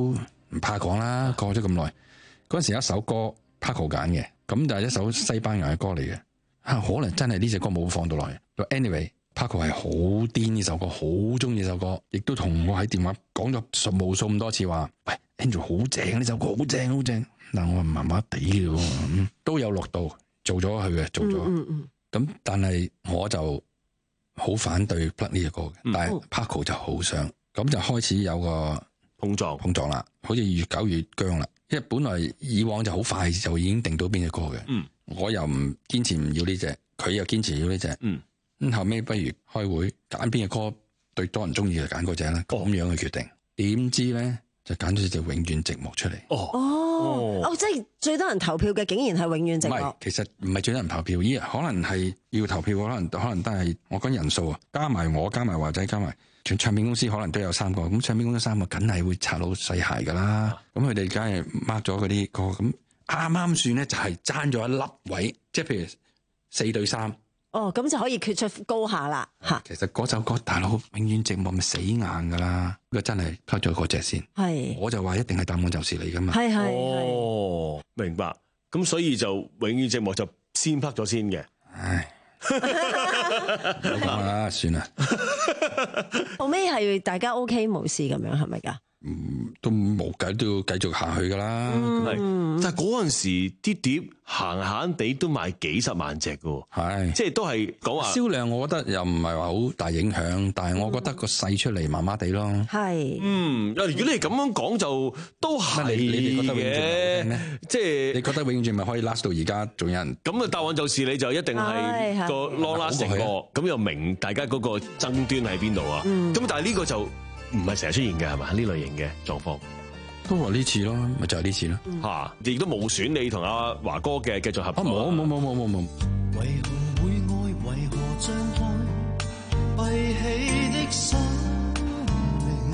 唔怕講啦，過咗咁耐，嗰陣時有一首歌 Paco 揀嘅，咁就係一首西班牙嘅歌嚟嘅，啊可能真係呢隻歌冇放到落嚟。Anyway，Paco 係好癲呢首歌，好中意呢首歌，亦都同我喺電話講咗無數咁多次話，喂 Andrew 好正呢首歌，好正好正。嗱我話麻麻地嘅喎，嗯，都有錄到做咗佢嘅，做咗。咁、嗯嗯嗯、但係我就好反對 plug 呢隻歌嘅，嗯、但係 Paco 就好想，咁就開始有個碰撞碰撞啦，好似越搞越僵啦。因為本來以往就好快就已經定到邊隻歌嘅，嗯，我又唔堅持唔要呢隻，佢又堅持要呢隻，嗯，咁後尾不如開會揀邊隻歌對多人中意就揀嗰隻啦，咁樣嘅決定。點知咧就揀咗隻永遠寂寞出嚟。哦哦哦，即係最多人投票嘅，竟然係永遠寂寞。唔係， 其實唔係最多人投票，咦？可能係要投票，可能可能都係我講人數啊，加埋我，加埋華仔，加埋全唱片公司，可能都有三個。咁唱片公司三個，梗係會拆到細鞋噶啦。咁佢哋梗係 mark 咗嗰啲歌，咁啱啱算咧就係爭咗一粒位，即係譬如四對三。 哦，咁就可以決出高下啦嚇。 其實嗰首歌大佬永遠寂寞咪死硬噶啦，如果真係拋咗嗰隻先，係我就話一定係答案就是你噶嘛。係係哦，明白。咁所以就永遠寂寞就先拋咗先嘅。唉， 冇講啦，算啦。 後尾係大家 OK 冇事咁樣係咪㗎？ 嗯，都冇計都要繼續下去噶啦。 嗯、但係嗰陣時啲碟閒閒地都賣幾十萬隻噶，係即係都係講話銷量，我覺得又唔係話好大影響，但係我覺得個勢出嚟麻麻地咯。係， 嗯，如果你係咁樣講就都係嘅，即係你覺得永遠寂寞可以 last 到而家仲有人咁啊？答案就是你就一定係個 long lasting 個，咁又明白大家嗰個爭端喺邊度啊？咁、嗯、但係呢個就。唔係成日出現嘅係嘛？呢類型嘅狀況都話呢次咯，咪就係、是、呢次咯嚇，亦、嗯、都冇選你同阿華哥嘅繼續合作。 冇冇冇冇冇冇。為何會愛？為何張開閉起的生命？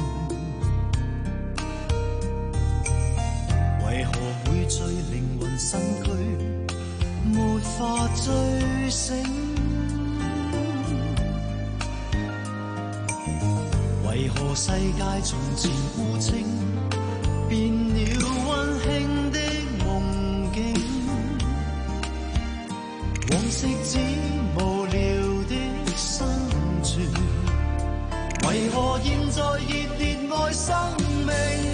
為何會醉靈魂身軀沒法醉醒？為何世界從前孤清，變了溫馨的夢境？往昔只無聊的生存，為何現在熱烈愛生命？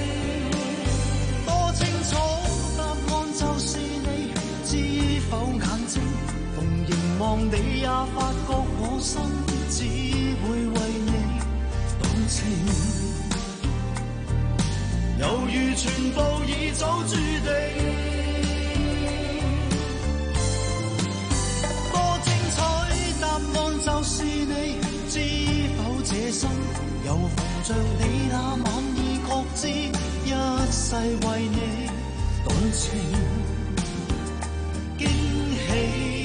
多清楚，答案就是你，知否眼睛？逢凝望你也發覺我心只會為你。猶如全部已早注定，多精彩，答案就是你。知否這生又逢着你那晚已覺知，一世為你動情，驚喜。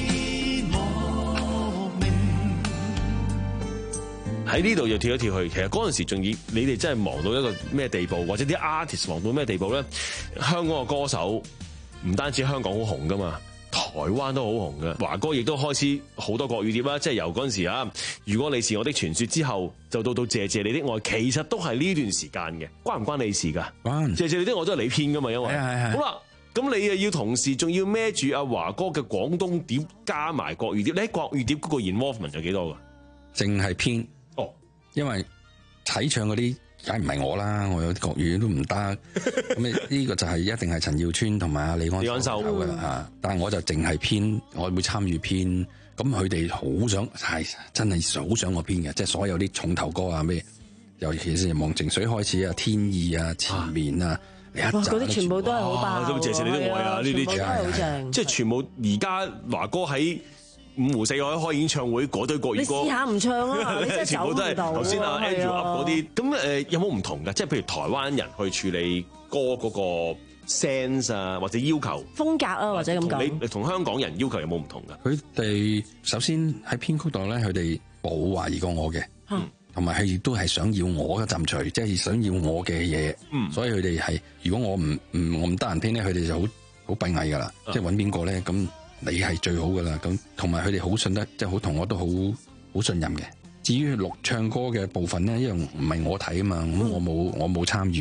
喺呢度又跳一跳去，其實嗰陣時仲要你哋真係忙到一個咩地步，或者啲 artist 忙到咩地步咧？香港嘅歌手唔單止香港好紅噶嘛，台灣都好紅嘅。華哥亦都開始好多國語碟啦，即係由嗰陣時啊，如果你是我的傳說之後，就到到謝謝你的愛，其實都係呢段時間嘅，關唔關你事㗎？關。謝謝你的愛都係你編㗎嘛，因為係係係。好啦，咁你又要同時仲要孭住阿華哥嘅廣東碟加埋國語碟，你喺國語碟嗰個 involvement 有幾多㗎？ 淨係編。因為睇唱嗰啲梗唔係我啦，我有啲國語都唔得，咁呢個就係一定係陳耀川同埋阿李安秀嘅啦吓。但係我就淨係編，我會參與編。咁佢哋好想係真係好想我編嘅，即係所有啲重頭歌啊咩，尤其是忘情水開始啊、天意啊、前面啊， 哇！嗰啲全部都係好爆， 都謝謝你的愛啊，呢啲全部都係好正，即係全部而家華哥喺五湖四海開演唱會嗰堆國語歌， 你試下唔唱啊！你真係全部都係頭先阿 Andrew 嗰啲。咁誒有冇唔同㗎？即係譬如台灣人去處理歌嗰個 sense 啊，或者要求風格啊，或者咁講。 你同香港人要求有冇唔同㗎？ 佢哋首先喺編曲度咧，佢哋冇懷疑過我嘅，同埋佢亦都係想要我嘅陣隨，即係想要我嘅嘢。嗯，所以佢哋係如果我唔唔我唔得閒編咧，佢哋就好好閉翳㗎啦。即係揾邊個咧咁。你係最好噶啦，咁同埋佢哋好信得，即係好同我都好好信任嘅。至於錄唱歌嘅部分咧，因為唔係我睇啊嘛，咁我冇我冇參與，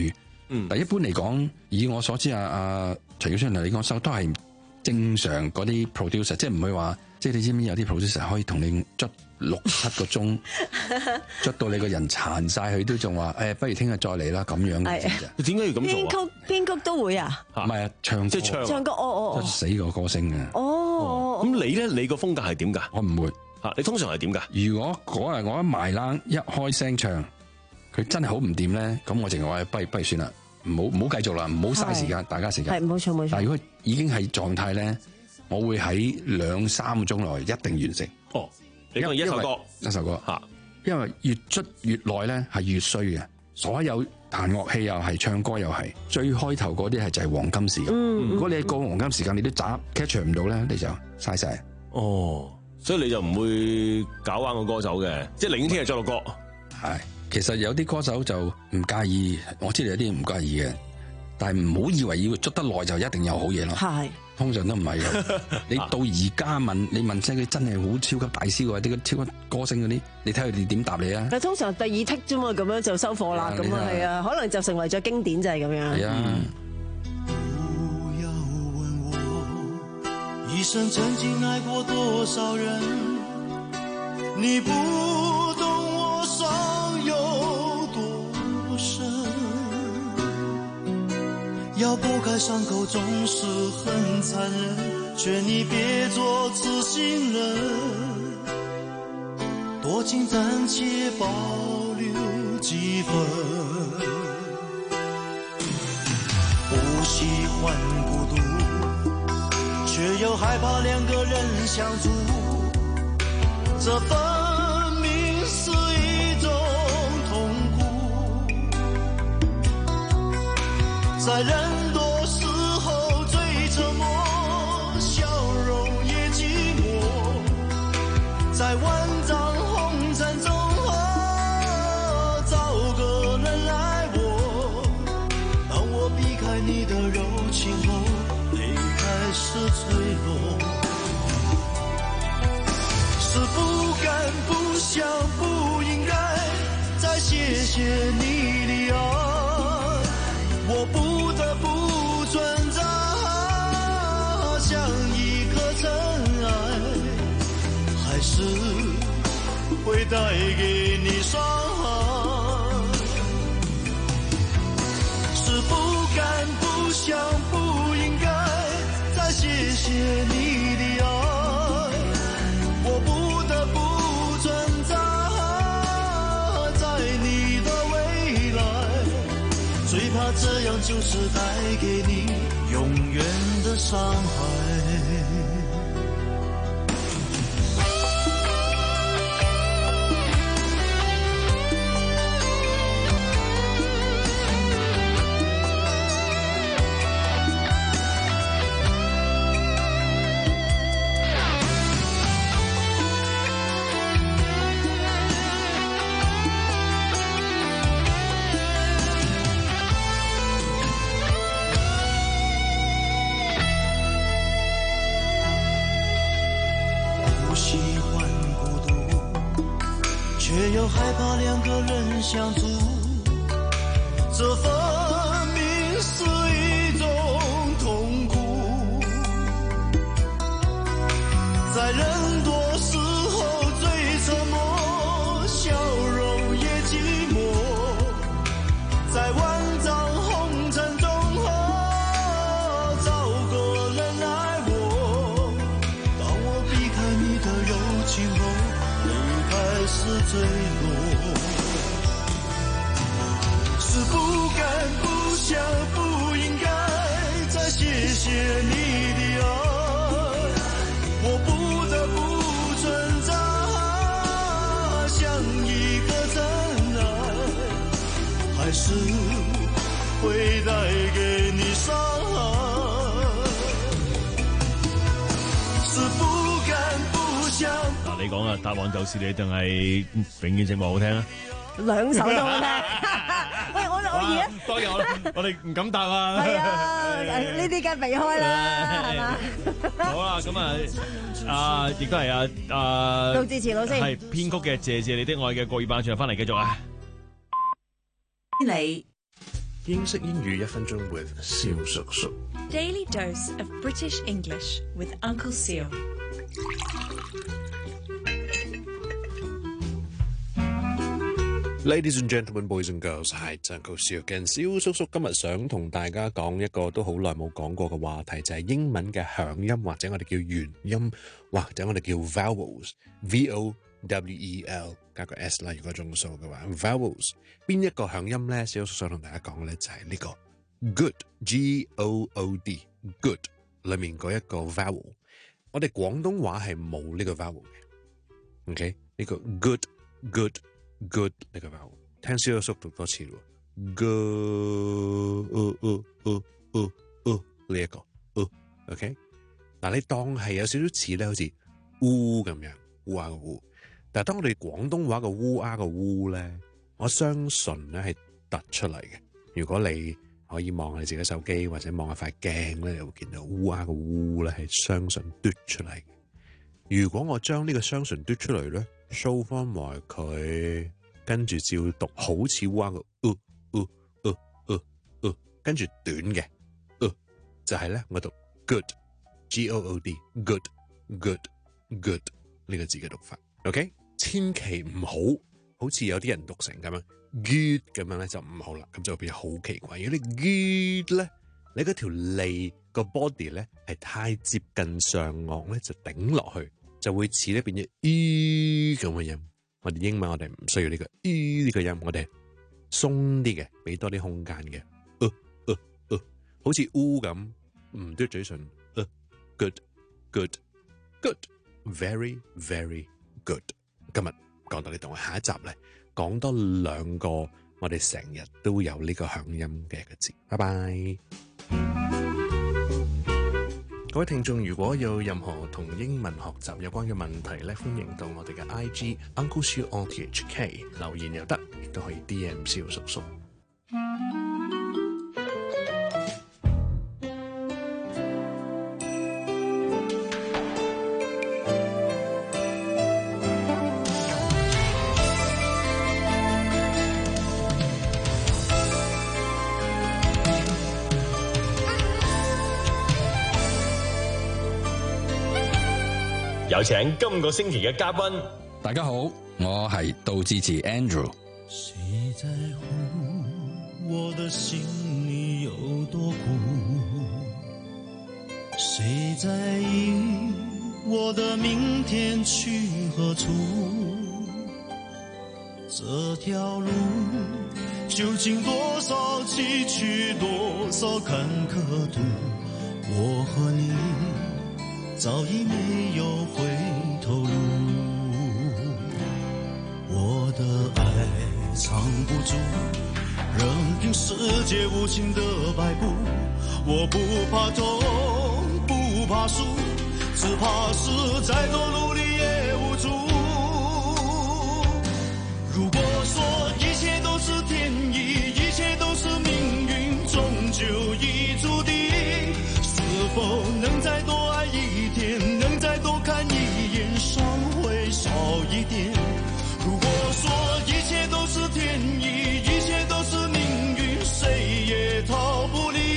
嗯，但一般嚟講，以我所知啊，阿陳曉昌同你講收都係正常嗰啲 producer， 即係唔會話，即係你知唔知有啲 producer 可以同你捽六七個鐘，捽到你個人殘晒，佢都仲話誒，不如聽日再嚟啦咁樣嘅。 點解要咁做啊？ 編曲編曲都會啊？ 唔係啊，唱即係唱唱歌，哦哦， 死個歌星嘅。 哦， 咁你咧，你個風格係點㗎？ 我唔會嚇，你通常係點㗎？ 如果嗰日我一埋冷一開聲唱，佢真係好唔掂咧，咁我淨係話不如不如算啦。唔好唔好繼續啦，唔好嘥時間，大家時間。 係冇錯冇錯。 但係如果已經係狀態咧，我會喺兩三個鐘內一定完成。 哦，你講一首歌， 一首歌嚇，因為越捽越耐咧係越衰嘅。所有彈樂器又係，唱歌又係，最開頭嗰啲係就係黃金時間。嗯、如果你係過黃金時間，你都斬 catch 唔到咧，你就嘥晒。 哦，所以你就唔會搞彎個歌手嘅，即係寧願聽日再錄歌。 係。其實有啲歌手就唔介意，我知道有啲唔介意嘅，但係唔好以為要捉得耐就一定有好嘢咯。係，通常都唔係嘅。你到而家問你問聲佢真係好超級大師或者啲超級歌星嗰啲，你睇佢哋點答你啊？ 但通常第二剔啫嘛，咁樣就收貨啦，咁啊係啊，可能就成為咗經典就係咁樣。係啊。 不要問我一生曾經愛過多少人，你不懂我傷有多深，要剝開傷口總是很殘忍，勸你別做痴心人，多情暫且保留幾分，不喜歡孤獨，卻又害怕兩個人相處，這分明是一種痛苦，在人多時候最沉默，笑容也寂寞，在萬丈紅塵中找個人愛我，當我避開你的柔情後，淚開始墜落，是不敢不想不應該再謝謝你的愛，我不得不存在，像一顆塵埃，還是會帶給你傷害，是不敢不想不應該再謝謝你的愛，我不得不存在，在你的未來，最怕這樣就是帶給你永遠的傷害。害怕兩個人相處，這分明是一種痛苦，在人多時候最沉默，笑容也寂寞，在萬丈紅塵中找個人愛我，當我避開你的柔情後，淚開始墜落，是不敢不想不應該再謝謝你的愛，我不得不存在，像一顆塵埃，還是會帶給你傷害，是不敢不想。 嗱，你講啊，答案就是你定係永遠寂寞好聽啊？ 兩首都好聽。喂，我我而家當然我我哋唔敢答啊。 係啊，呢啲梗係避開啦，係嘛？ 好啦，咁啊，啊，亦都係啊，啊， 杜自持老師係編曲嘅《謝謝你的愛》嘅國語版，唱翻嚟繼續啊。 你英式英語一分鐘 with 蕭叔叔。 Daily dose of British English with Uncle Seal。 Ladies and gentlemen, boys and girls， 係 Uncle Seal 嘅蕭叔叔。今日想同大家講一個都好耐冇講過嘅話題，就係英文嘅響音，或者我哋叫元音，或者我哋叫 vowels，V O W E L 加個 S 啦。如果中數嘅話 ，vowels 邊一個響音咧？蕭叔叔想同大家講嘅咧就係呢個 good，G O O D，good 裏面嗰一個 vowel。我哋廣東話係冇呢個 vowel 嘅。OK， 呢個 good，good。good 呢個 vowel， 聽蕭叔讀多次咯 ，go， 呃呃呃呃呃呢一個，呃 ，OK， 嗱你當係有少少似咧，好似烏咁樣，烏鴉個烏，但係當我哋廣東話個烏鴉個烏咧，我相信咧係突出嚟嘅。如果你可以望下你自己手機或者望下塊鏡咧，你會見到烏鴉個烏咧係雙唇嘟出嚟嘅。如果我將呢個雙唇嘟出嚟咧，show 翻埋佢，跟住照讀，好似烏鴉個，呃呃呃呃呃，跟住短嘅，呃，就係咧，我讀 good，G O O D，good，good，good 呢個字嘅讀法 ，OK， 千祈唔好，好似有啲人讀成咁樣 good 咁樣咧就唔好啦，咁就會變好奇怪。如果你 good 咧，你嗰條脷個 body 咧係太接近上顎咧，就頂落去。就會似咧變咗 e 咁嘅音。我哋英文我哋唔需要呢個 e 呢個音，我哋鬆啲嘅，俾多啲空間嘅。呃呃呃，好似 u 咁，唔嘟嘴唇。呃 good good good，very very good。今日講到呢度，下一集咧講多兩個我哋成日都有呢個響音嘅一個字。拜拜。各位聽眾，如果有任何同英文學習有關嘅問題咧，歡迎到我哋嘅 I G Uncle Seal on T H K 留言又得，亦都可以 D M 蕭叔叔。 有請今個星期嘅嘉賓。 大家好，我係杜志慈 Andrew。 誰在乎我的心裡有多苦？誰在意我的明天去何處？這條路究竟多少崎嶇，多少坎坷途？我和你早已沒有回頭路，我的愛藏不住，任憑世界無情的擺布，我不怕痛，不怕輸，只怕是再多努力也無助。如果說一切都是天意，一切都是命運，終究已注定，是否能再多愛一天，能再多看一眼，傷會少一點。如果說一切都是天意，一切都是命運，誰也逃不離，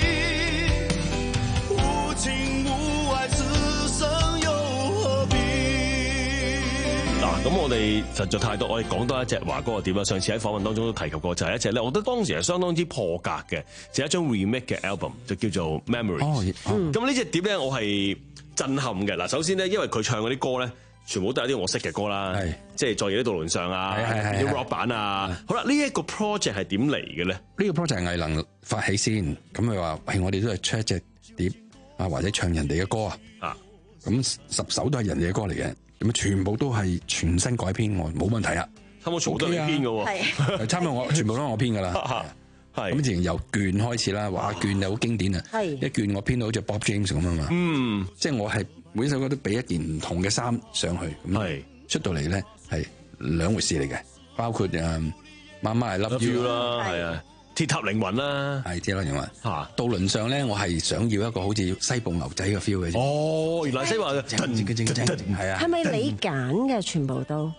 無情無愛，此生又何必？ 嗱，咁我哋實在太多，我哋講多一隻華哥嘅碟啦。上次喺訪問當中都提及過，就係一隻咧，我覺得當時係相當之破格嘅，就係一張 remake 嘅 album，就叫做 Memories。咁呢隻碟咧，我係震撼嘅。嗱，首先咧，因為佢唱嗰啲歌咧，全部都係啲我識嘅歌啦，即係在野啲渡輪上啊，啲 rock 版啊。好啦，呢一個 project 係點嚟嘅咧？ 呢個 project 係藝能發起先，咁佢話：喂，我哋都係出一隻碟啊，或者唱人哋嘅歌啊。啊，咁十首都係人哋嘅歌嚟嘅，咁全部都係全新改編，我冇問題啊。 差唔多全部都係你編嘅喎， 差唔多我全部都係我編㗎啦。係咁，之前由卷開始啦，哇，卷又好經典啊！一卷我編到好似 Bob James 咁啊嘛，嗯，即係我係每首歌都俾一件唔同嘅衫上去，咁出到嚟咧係兩回事嚟嘅，包括誒媽媽係 Love You 啦，係啊，鐵塔凌雲啦，係鐵塔凌雲嚇。渡輪上咧，我係想要一個好似西部牛仔嘅 feel 嘅。 哦，原來西話嘅，係啊。 係咪你揀嘅全部都？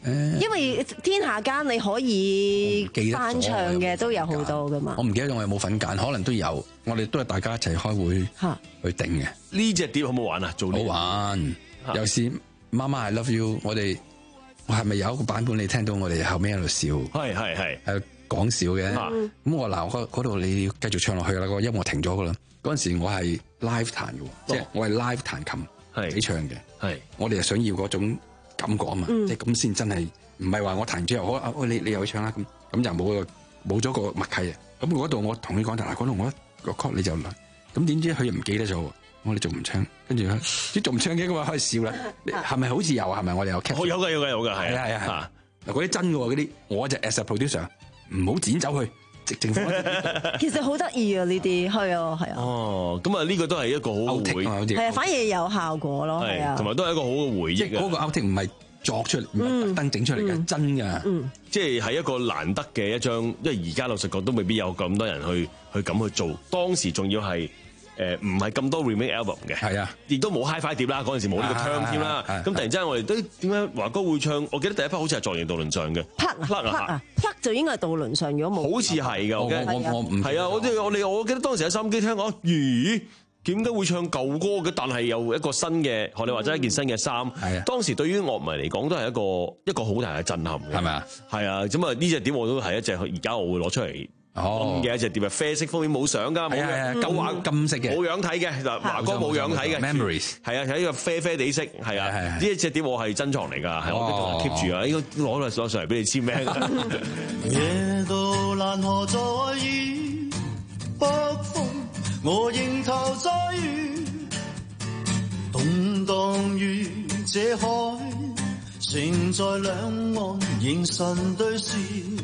因為天下間你可以翻唱嘅都有好多噶嘛。 我唔記得咗我有冇份揀，可能都有。我哋都係大家一齊開會去定嘅。 呢隻碟好唔好玩啊？做好玩，有時媽媽 I love you， 我哋我係咪有一個版本你聽到我哋後尾喺度笑？ 係係係係講笑嘅。咁、嗯、我嗱嗰度你要繼續唱落去啦，個音樂停咗噶啦。嗰陣時我係 live 彈嘅，即、哦、係、就是、我係 live 彈琴自己唱嘅。係我哋係想要嗰種感覺啊嘛，即係咁先真係。唔係話我彈完之後，好啊，你你又去唱啦，咁咁就冇個冇咗個默契啊！咁嗰度我同佢講，嗱嗰度我個曲你就嚟，咁點知佢又唔記得咗，我哋仲唔唱，跟住佢仲唔唱嘅咁啊，開始笑啦！係咪好似有啊？係咪我哋有 cap？ 有嘅有嘅有嘅，係啊係啊係！嗱嗰啲真嘅喎，嗰啲我就 as a producer， 唔好剪走佢，直正方。 其實好得意啊！呢啲係啊係啊。 哦，咁啊呢個都係一個好嘅回憶， 係啊，反而有效果咯，係啊， 同埋都係一個好嘅回憶。 即係嗰個 outtake 唔係作出嚟，唔係特登整出嚟嘅，真噶。 嗯， 即係係一個難得嘅一張，因為而家老實講都未必有咁多人去去咁去做。當時仲要係誒唔係咁多 remake album 嘅， 係啊， 亦都冇 Hi-Fi 碟啦，嗰陣時冇呢個 term 添啦。咁突然之間我哋都點解華哥會唱？我記得第一 part 好似係在型渡輪上嘅 ，plug 啊 plug 就應該係渡輪上，如果冇， 好似係㗎。我我我唔係啊！我哋我哋我記得當時喺收音機聽講，咦？點解會唱舊歌嘅？但係有一個新嘅，學你話齋一件新嘅衫。係啊，當時對於樂迷嚟講都係一個一個好大嘅震撼嘅，係咪啊？係啊，咁啊呢隻碟我都係一隻，而家我會攞出嚟嘅一隻碟，係啡色封面冇相㗎，冇嘅，舊畫金色嘅，冇樣睇嘅。嗱，華哥冇樣睇嘅 ，Memories 係啊，係一個啡啡地色，係啊，呢一隻碟我係珍藏嚟㗎，係我繼續 keep 住啊，應該攞嚟攞上嚟俾你簽名。 夜到蘭河在意北風，我迎頭再遇，動盪於這海，情在兩岸凝神對視，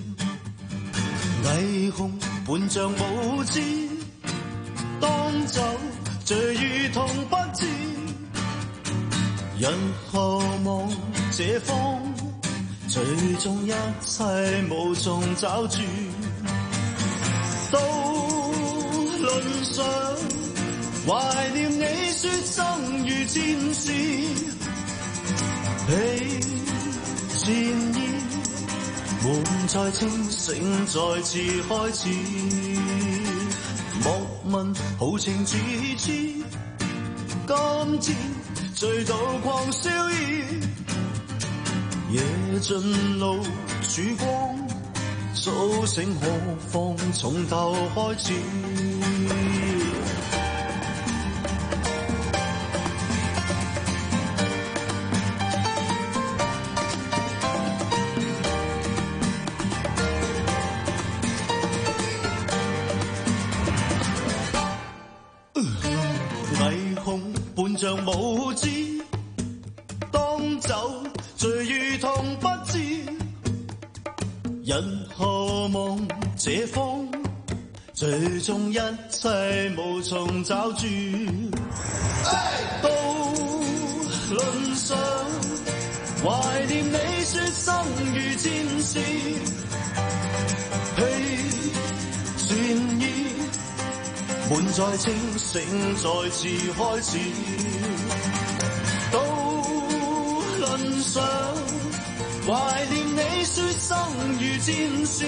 霓虹伴像舞姿，當走最如同不知，人後望這方，最終一切無從找住。路上懷念你說生如戰士，疲倦意滿載清醒再次開始，莫問豪情自知，今天醉到狂笑意，夜盡露曙光，甦醒何妨從頭開始。霓虹伴像舞姿，當走最如同不知，人何望這方，最終一切無從找住。渡輪上懷念你說生如戰士，疲倦意滿載清醒再次開始。渡輪上懷念你說生如戰士，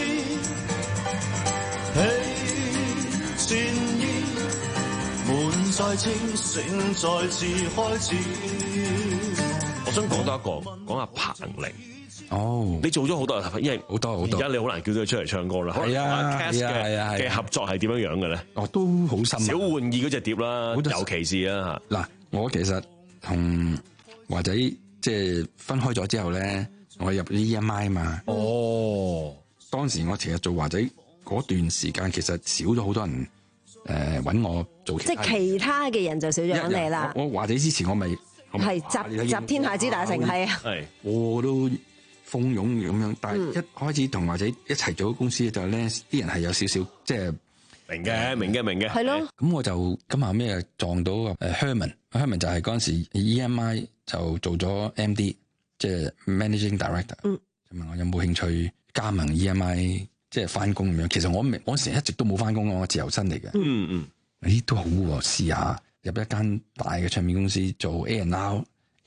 疲倦意滿載清醒再次開始。 我想講多一個，講下彭羚。 哦， 你做咗好多，因為好多好多， 而家你好難叫佢出嚟唱歌啦。 係啊， 係啊，係啊，嘅合作係點樣樣嘅咧？ 哦，都好深。 小玩意嗰隻碟啦，尤其是啊嚇。嗱， 我其實同華仔即係分開咗之後咧，我入咗 E M I 嘛。 哦， 當時我其實做華仔嗰段時間，其實少咗好多人誒揾我做。 即係其他嘅人就少咗揾你啦。 我華仔之前我咪係集集天下之大成，係啊， 係我都蜂擁咁樣，但係一開始同華仔一齊做公司就咧，啲人係有少少即係明嘅，明嘅，明嘅， 係咯。 咁我就今後咩撞到誒 Herman，Herman 就係嗰陣時 E M I 就做咗 M D， 即係 Managing Director。嗯，就問我有冇興趣加盟 E M I， 即係翻工咁樣。其實我未，我成日一直都冇翻工，我自由身嚟嘅。 嗯嗯， 誒都好喎，試下入一間大嘅唱片公司做 A and R。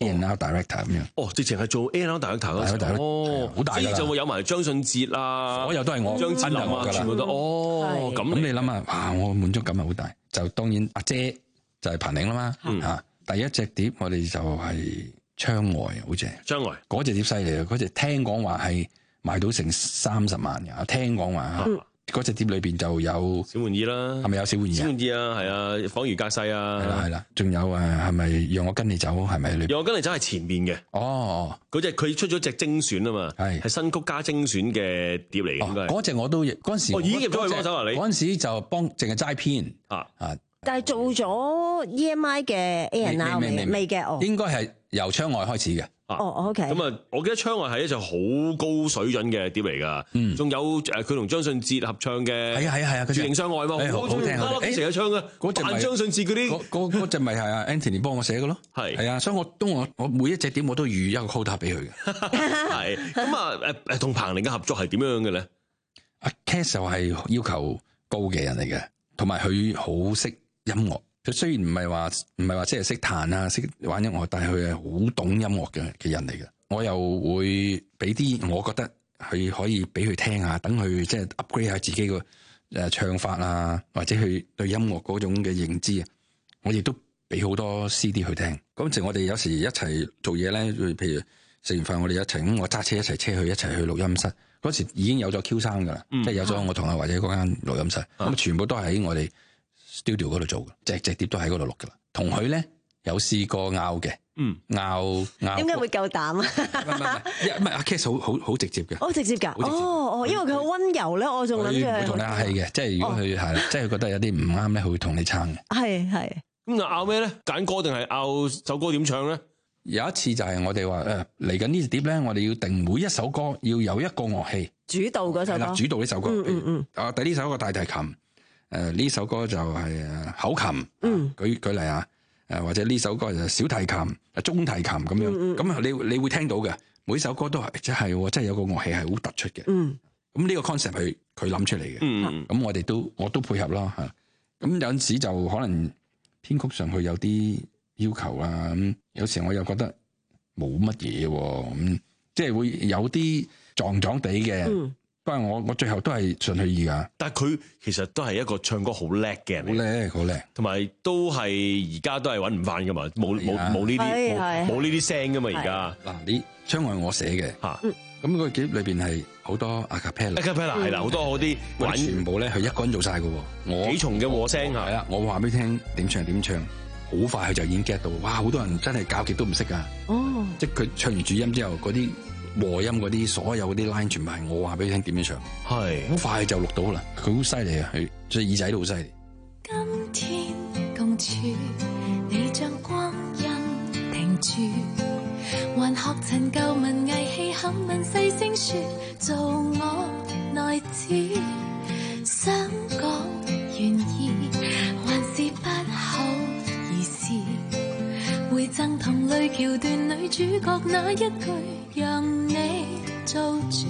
A and R director 咁樣。 哦，直情係做 A and R director 嗰時，哦， 好大㗎啦。 所以就會有埋張信哲啊， 所有都係我張智霖啊，全部都哦咁。 咁你諗下，哇！我滿足感係好大。就當然阿姐就係彭羚啦嘛， 嗯啊，第一隻碟我哋就係窗外，好正。 窗外嗰隻碟犀利啊！嗰隻聽講話係賣到成三十萬嘅，聽講話。嗰隻碟裏邊就有小玩意啦， 係咪有小玩意？ 小玩意啊，係啊，仿如隔世啊， 係啦係啦，仲有誒係咪讓我跟你走？係咪裏邊？ 讓我跟你走係前面嘅。 哦， 嗰隻佢出咗隻精選啊嘛，係係新曲加精選嘅碟嚟嘅，應該係。 嗰隻我都嗰陣時， 我已經入咗去幫手啊！你嗰陣時就幫淨係齋編啊啊！ 但係做咗 E M I 嘅 A and R 未未嘅哦， 應該係由窗外開始嘅。 哦 ，OK。 咁啊，我記得窗外係一隻好高水準嘅碟嚟㗎。嗯，仲有誒佢同張信哲合唱嘅。 係啊係啊係啊， 絕情相愛嘛， 好好聽啊！ 誒成日唱嘅嗰隻咪張信哲嗰啲。 嗰嗰隻咪係啊 Anthony 幫我寫嘅咯。係係啊，所以我當我我每一隻碟我都預一個 quota 俾佢嘅。 係咁啊誒誒，同彭羚嘅合作係點樣嘅咧？ 阿 Cass 就係要求高嘅人嚟嘅，同埋佢好識音樂。佢雖然唔係話唔係話即係識彈啊，識玩音樂，但係佢係好懂音樂嘅嘅人嚟嘅。我又會俾啲我覺得佢可以俾佢聽下，等佢即係 upgrade 下自己個誒唱法啊，或者佢對音樂嗰種嘅認知啊。我亦都俾好多 C D 去聽。嗰陣我哋有時一齊做嘢咧，譬如食完飯我哋一齊咁，我揸車一齊車去一齊去錄音室。嗰時已經有咗 Q 三噶啦，嗯、即係有咗我同阿或者嗰間錄音室，咁、嗯、全部都係喺我哋 studio 嗰度做嘅，隻隻碟都喺嗰度錄噶啦。同佢咧有試過拗嘅，嗯，拗拗。點解會夠膽啊？ 唔係唔係，唔係阿 Cass 好好好直接嘅， 好直接㗎。哦哦，因為佢好溫柔咧，我仲諗住會同你客氣嘅，即係如果佢係，即係佢覺得有啲唔啱咧，佢會同你撐嘅。 係係。 咁就拗咩咧？揀歌定係拗首歌點唱咧？ 有一次就係我哋話誒嚟緊呢隻碟咧，我哋要定每一首歌要有一個樂器主導嗰首歌， 主導呢首歌。 嗯嗯嗯。 啊，第呢首個大提琴，誒、呃、呢首歌就係口琴。嗯。舉舉例啊，誒或者呢首歌就係小提琴、中提琴咁樣。咁、嗯嗯、你你會聽到嘅，每首歌都係即係真係有個樂器係好突出嘅。嗯。咁呢個 concept 係佢諗出嚟嘅。嗯。咁我哋都我都配合咯嚇。咁有陣時就可能編曲上去有啲要求啊，咁有時我又覺得冇乜嘢喎，咁即係會有啲撞撞地嘅。嗯、不過我我最後都係順佢意㗎。 但係佢其實都係一個唱歌好叻嘅人，好叻好叻， 同埋都係而家都係揾唔翻㗎嘛，冇冇冇呢啲冇呢啲聲㗎嘛而家。 嗱，你窗外我寫嘅嚇，咁個碟裏邊係好多 a cappella，a cappella 係啦，好多好啲玩全部咧係一個人做晒㗎喎。我幾重嘅和聲係啊，我話俾你聽點唱點唱。好快佢就已經 get 到，哇！好多人真係教極都唔識噶。哦，即係佢唱完主音之後，嗰啲和音嗰啲所有嗰啲 line 全部係我話俾你聽點樣唱。係，好快就錄到啦。佢好犀利啊，佢即係耳仔都好犀利。 今天共處，你將光陰停住，還學陳舊文藝戲口吻細聲説，做我內子，想講願意，還是不好意思，回贈同類橋段女主角那一句，讓你做主。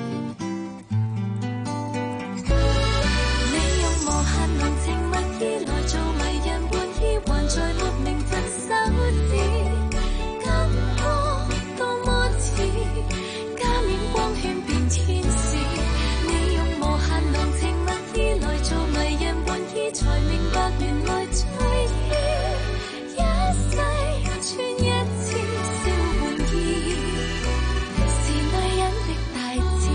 你用無限濃情蜜意來做迷人玩意，還在沒名分手時，跟我多麼似，加冕光圈變天使。你用無限濃情蜜意來做迷人玩意，才明白原來最意，一世穿一次小玩意，是女人的大志。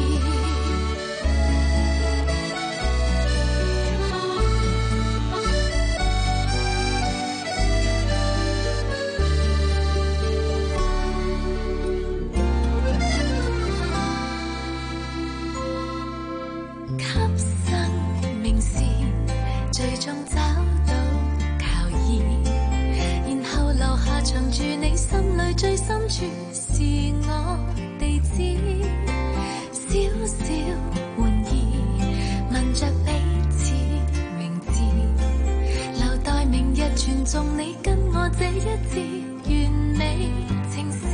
給生命是最終找到靠依，然後留下藏住你心裏最深處是我地址，小小玩意問着彼此名字，留待明日傳頌你跟我這一次完美情詩。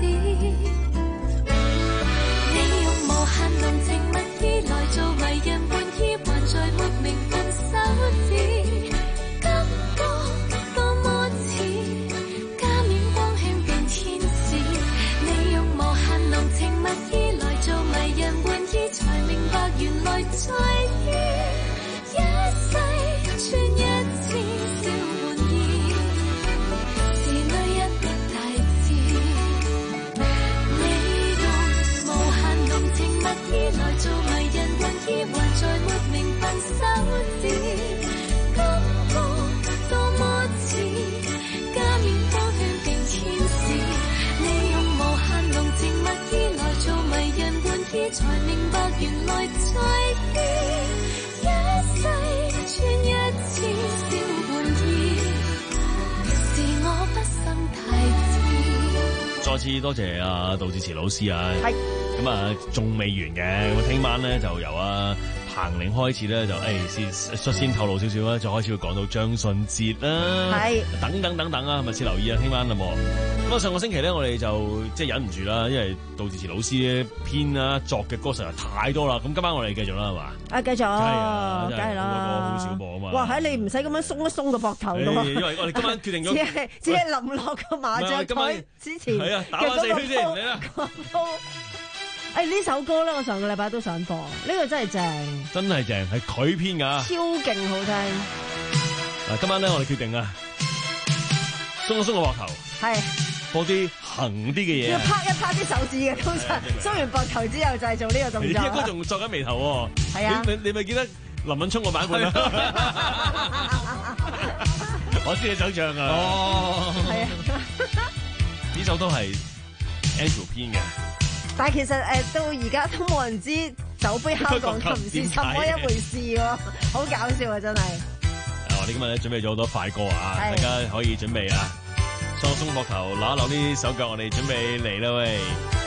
你用無限濃情蜜意來做迷人玩意，還在沒名分手時，感覺多麼似加冕光圈變天使。 手指，感覺多麼似加冕方向並天使，你用無限濃情蜜意來做迷人玩意，才明白原來在於一世穿一次小玩意，是我不心太知。 再次多謝阿杜自持老師啊， 係咁啊，仲未完嘅，咁聽晚咧就由阿彭玲開始咧就誒先率先透露少少啦，就開始會講到張信哲啦， 係等等等等啊，密切留意啊，聽晚啦喎。咁啊，上個星期咧我哋就即係忍唔住啦，因為杜自持老師咧編啦作嘅歌實在太多啦，咁今晚我哋繼續啦，係嘛？ 啊，繼續， 梗係啊， 梗係啦， 好多歌好少播啊嘛。 哇，喺你唔使咁樣鬆一鬆個膊頭㗎嘛， 因為我哋今晚決定咗， 只係只係臨落個麻雀台之前， 係啊，打翻四圈先，你啦。 誒呢首歌咧，我上個禮拜都想播，呢個真係正， 真係正，係佢編㗎， 超勁好聽。 嗱，今晚咧我哋決定啊，鬆一鬆個膊頭， 係播啲行啲嘅嘢， 要拍一拍啲手指嘅，通常鬆完膊頭之後就係做呢個動作。 應該仲作緊眉頭喎， 係啊， 你你咪記得林敏聰個版本啦，我知你手唱啊，哦， 係啊， 呢首都係 Andrew 編嘅。 但係其實誒、呃、到而家都冇人知酒杯敲鋼琴是什麼一回事喎，好搞笑啊真係！ 啊，我哋今日咧準備咗好多快歌啊，大家可以準備啊，鬆鬆膊頭，扭一扭啲手腳，我哋準備嚟啦喂！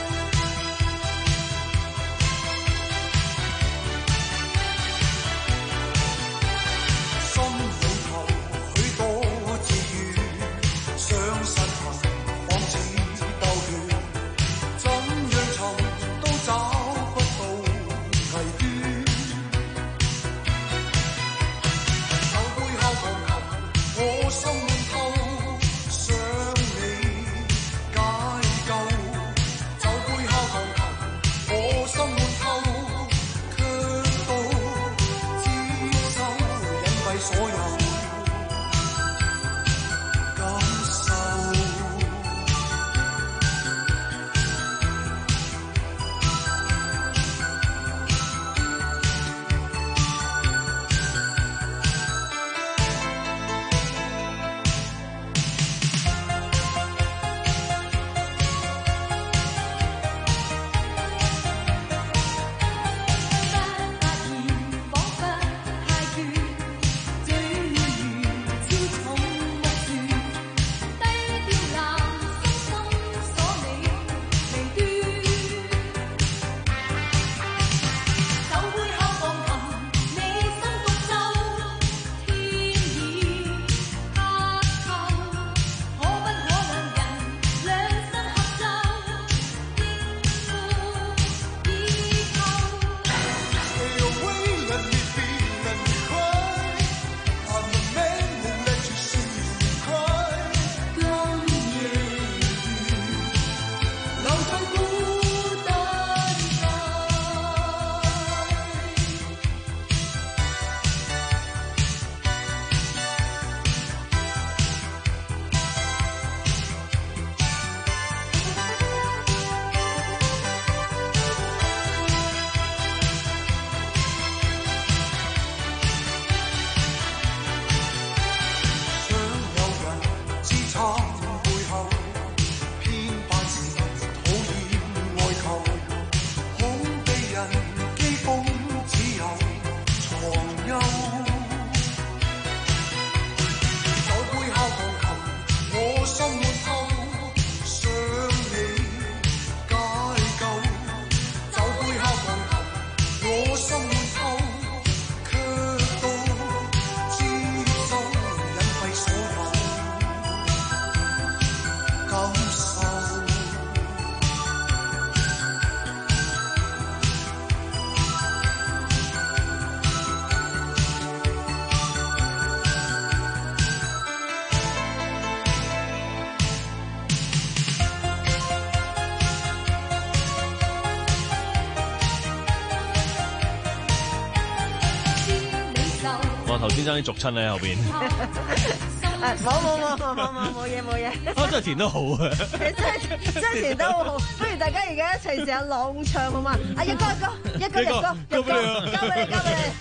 頭先爭啲續親喺後邊， 冇冇冇冇冇冇冇嘢冇嘢， 啊真係填得好啊！ 真係真係填得好好，不如大家而家一齊試下朗唱好嘛？啊一哥一哥一哥一哥一哥，交俾你交俾你。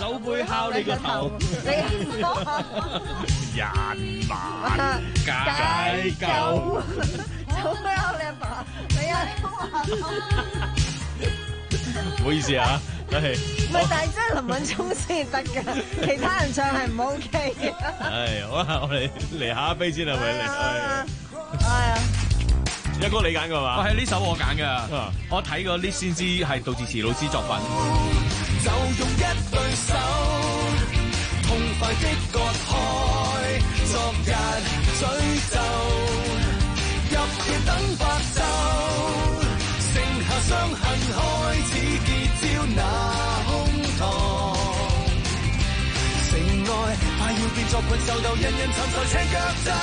手背敲你個頭， 你人馬解救， 手背敲你阿爸，你啊唔好意思啊，係唔係？但係真係林敏聰先得㗎，其他人唱係唔 OK 嘅。 係好啦，我哋嚟下一飛先啦，咪嚟。 係啊。 一哥你揀㗎嘛？ 我係呢首我揀㗎，我睇過呢先知係杜自持老師作品。 就用一對手，痛快的割開昨日詛咒，入夜等白晝，剩下傷痕開始結焦那胸膛，城外快要變作困獸鬥，人人尋仇赤腳走。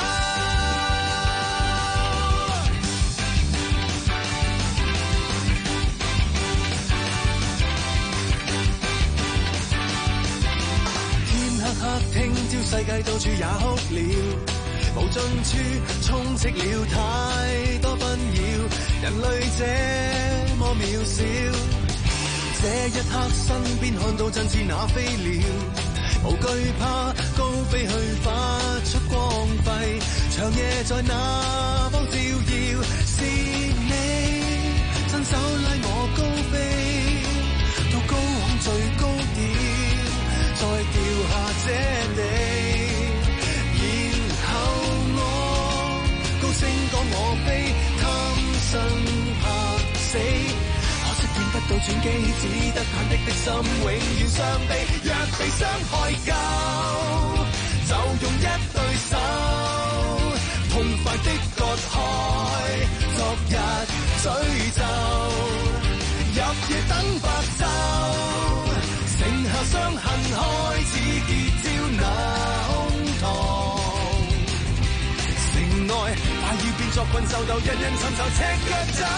客廳朝世界到處也哭了，無盡處充斥了太多紛擾，人類這麼渺小，這一刻身邊看到振翅那飛鳥，無懼怕高飛去發出光輝，長夜在那方照耀，是你親手拉我高飛到高空最高點，再掉下這地，然後我高聲講我飛，貪生怕死，可惜見不到轉機，只得忐忑的心永遠傷悲。若被傷害夠，就用一對手，痛快的割開昨日詛咒，入夜等白晝，剩下傷痕開始結焦那胸膛，城內快要變作困獸鬥，人人尋仇赤腳走。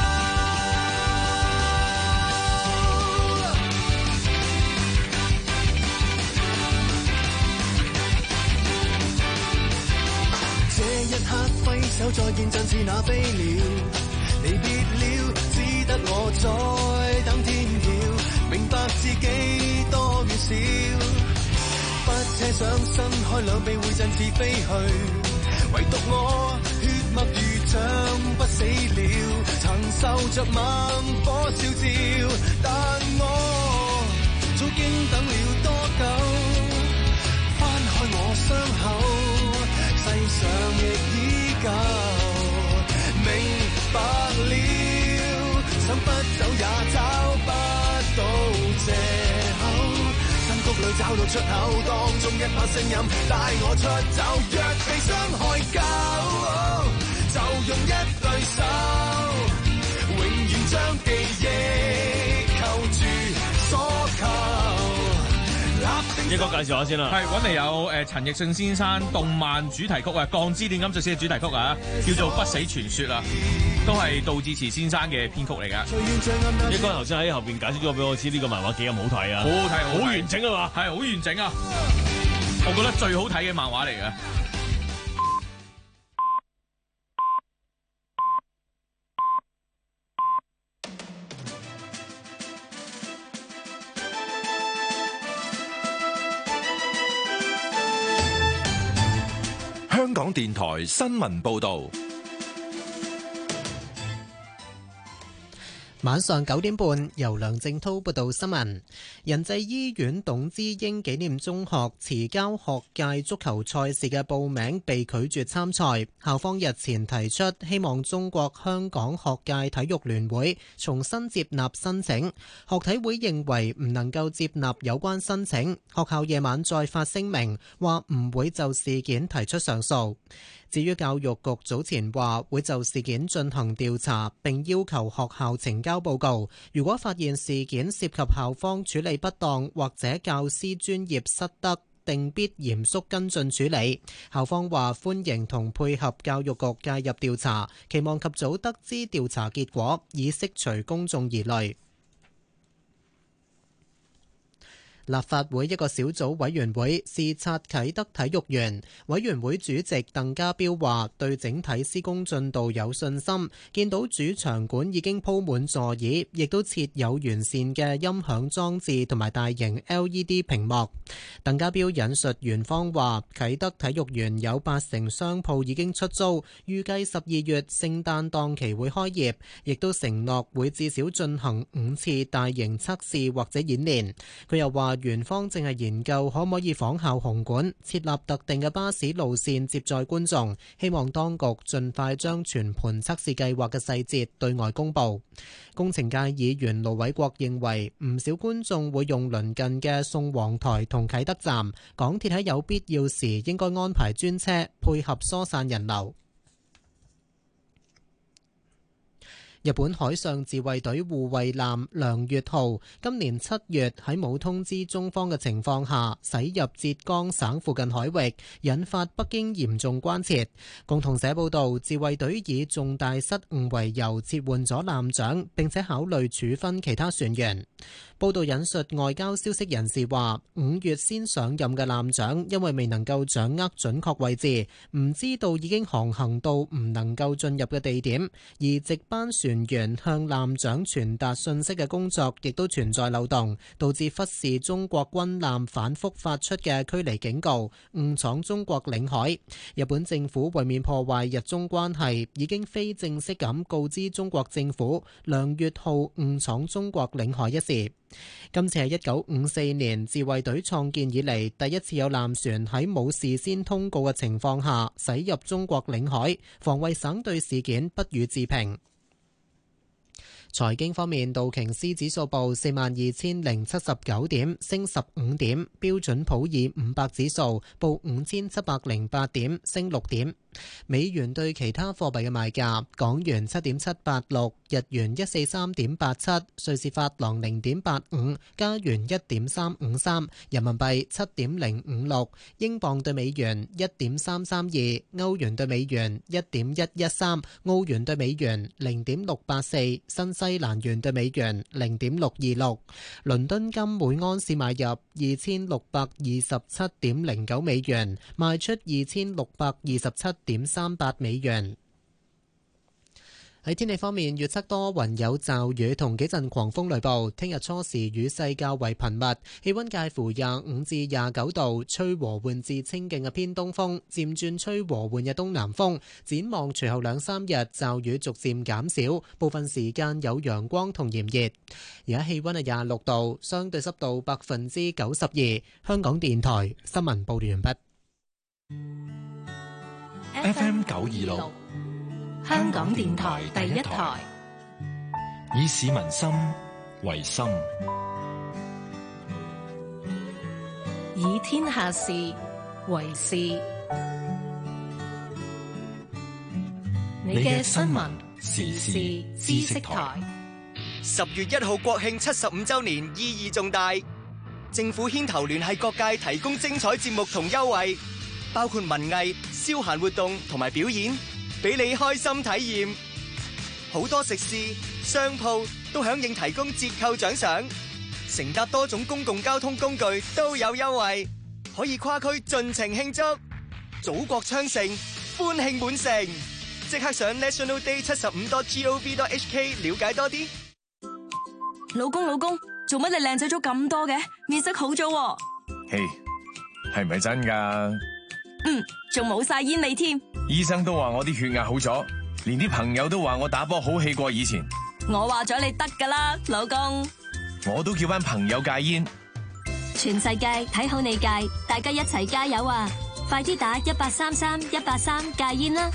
這一刻揮手再見振翅那飛鳥，離別了，只得我在等天曉，明白自己多渺小，不奢想伸開兩臂會振翅飛去，唯獨我血脈如像不死了，曾受着猛火燒照，但我早經等了多久，翻開我傷口，世上亦依舊，明白了，想不走也找不到藉口，山谷裏找到出口，當中一把聲音帶我出走。若被傷害夠，就用一對手，永遠將記憶扣住所求。 一個介紹下先啦， 係揾嚟有誒陳奕迅先生動漫主題曲啊，《鋼之煉金術師》嘅主題曲啊，叫做《不死傳說》啊，都係杜自持先生嘅編曲嚟噶。 一哥頭先喺後邊解釋咗俾我知呢個漫畫幾咁好睇啊， 好好睇， 好完整啊嘛， 係好完整啊，我覺得最好睇嘅漫畫嚟嘅。 香港電台新聞報道， 晚上九點半，由梁正濤報道新聞。仁濟醫院董之英紀念中學遲交學界足球賽事嘅報名被拒絕參賽，校方日前提出希望中國香港學界體育聯會重新接納申請，學體會認為唔能夠接納有關申請，學校夜晚再發聲明話唔會就事件提出上訴。至於教育局早前話會就事件進行調查，並要求學校呈交報告。如果發現事件涉及校方處理不當或者教師專業失德，定必嚴肅跟進處理。校方話歡迎同配合教育局介入調查，期望及早得知調查結果，以釋除公眾疑慮。 立法會一個小組委員會視察啟德體育園，委員會主席鄧家彪話：對整體施工進度有信心，見到主場館已經鋪滿座椅，亦都設有完善嘅音響裝置同埋大型 L E D 屏幕。鄧家彪引述園方話：啟德體育園有八成商鋪已經出租，預計十二月聖誕檔期會開業，亦都承諾會至少進行五次大型測試或者演練。佢又話：園方正係研究可唔可以仿效紅館設立特定嘅巴士路線接載觀眾，希望當局盡快將全盤測試計劃嘅細節對外公佈。工程界議員盧偉國認為，唔少觀眾會用鄰近嘅宋皇台同啟德站，港鐵喺有必要時應該安排專車配合疏散人流。日本海上自衛隊護衛艦梁月號今年七月喺冇通知中方嘅情況下駛入浙江省附近海域，引發北京嚴重關切。共同社報道，自衛隊以重大失誤為由撤換咗艦長，並且考慮處分其他船員。報道引述外交消息人士話，五月先上任嘅艦長因為未能夠掌握準確位置，唔知道已經航行到唔能夠進入嘅地點，而值班船員向艦長傳達信息嘅工作亦都存在漏洞，導致忽視中國軍艦反覆發出嘅驅離警告，誤闖中國領海。日本政府為免破壞日中關係，已經非正式咁告知中國政府梁月號誤闖中國領海一事。今次係一九五四年自衛隊創建以嚟第一次有艦船喺冇事先通告嘅情況下駛入中國領海，防衛省對事件不予置評。財經方面，道瓊斯指數報四萬二千零七十九點，升十五點；標準普爾五百指數報五千七百零八點，升六點。美元對其他貨幣嘅賣價：港元七點七八六，日元一四三點八七，瑞士法郎零點八五，加元一點三五三，人民幣七點零五六，英鎊對美元一點三三二，歐元對美元一點一一三，澳元對美元零點六八四，新西蘭元對美元零點六二六。倫敦金每安士買入二千六百二十七點零九美元，賣出二千六百二十七點三八美元。喺天氣方面，預測多雲有驟雨同幾陣狂風雷暴。聽日初時雨勢較為頻密，氣溫介乎廿五至廿九度，吹和緩至清勁嘅偏東風，漸轉吹和緩嘅東南風。展望隨後兩三日驟雨逐漸減少，部分時間有陽光同炎熱。而家氣溫係廿六度，相對濕度百分之九十二。香港電台新聞報道完畢。 F M 九二六。 香港電台第一台， 以市民心為心， 以天下事為事。你嘅新聞時事知識台。 十月一號國慶七十五週年意義重大，政府牽頭聯繫各界提供精彩節目同優惠，包括文藝、消閒活動同埋表演，俾你開心體驗。好多食肆、商鋪都響應提供折扣獎賞，乘搭多種公共交通工具都有優惠，可以跨區盡情慶祝。祖國昌盛，歡慶滿城，即刻上 national day 七十五 dot gov dot hk 了解多啲。 老公老公，做乜你靚仔咗咁多嘅？面色好咗喎。 嘿，係咪真㗎？ 嗯，仲冇晒煙味添。 醫生都話我啲血壓好咗，連啲朋友都話我打波好氣過以前。 我話咗你得㗎啦，老公。 我都叫班朋友戒煙。 全世界睇好你戒，大家一齊加油啊！快啲打一八三三一八三戒煙啦！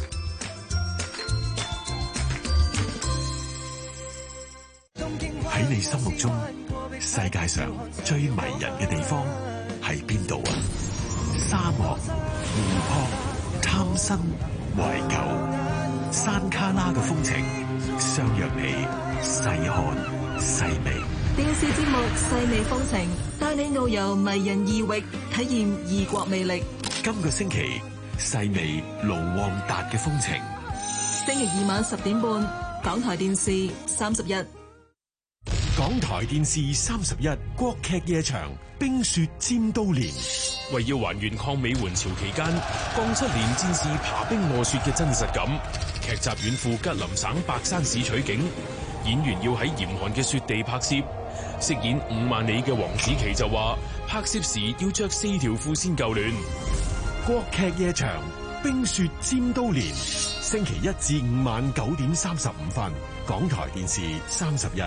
喺你心目中，世界上最迷人嘅地方係邊度啊？沙漠、湖泊、貪新、懷舊、山卡拉嘅風情，相約你細看細味。 電視節目《細味風情》，帶你遨遊迷人異域，體驗異國魅力。 今個星期，細味盧旺達嘅風情。 星期二晚十點半，港台電視三十一。 港台電視三十一國劇夜場《冰雪尖刀連》， 為要還原抗美援朝期間鋼七連戰士爬冰臥雪嘅真實感，劇集遠赴吉林省白山市取景，演員要喺嚴寒嘅雪地拍攝。飾演五萬里嘅黃子琪就話，拍攝時要着四條褲先夠暖。 國劇夜場《冰雪尖刀連》，星期一至五晚九點三十五分，港台電視三十一。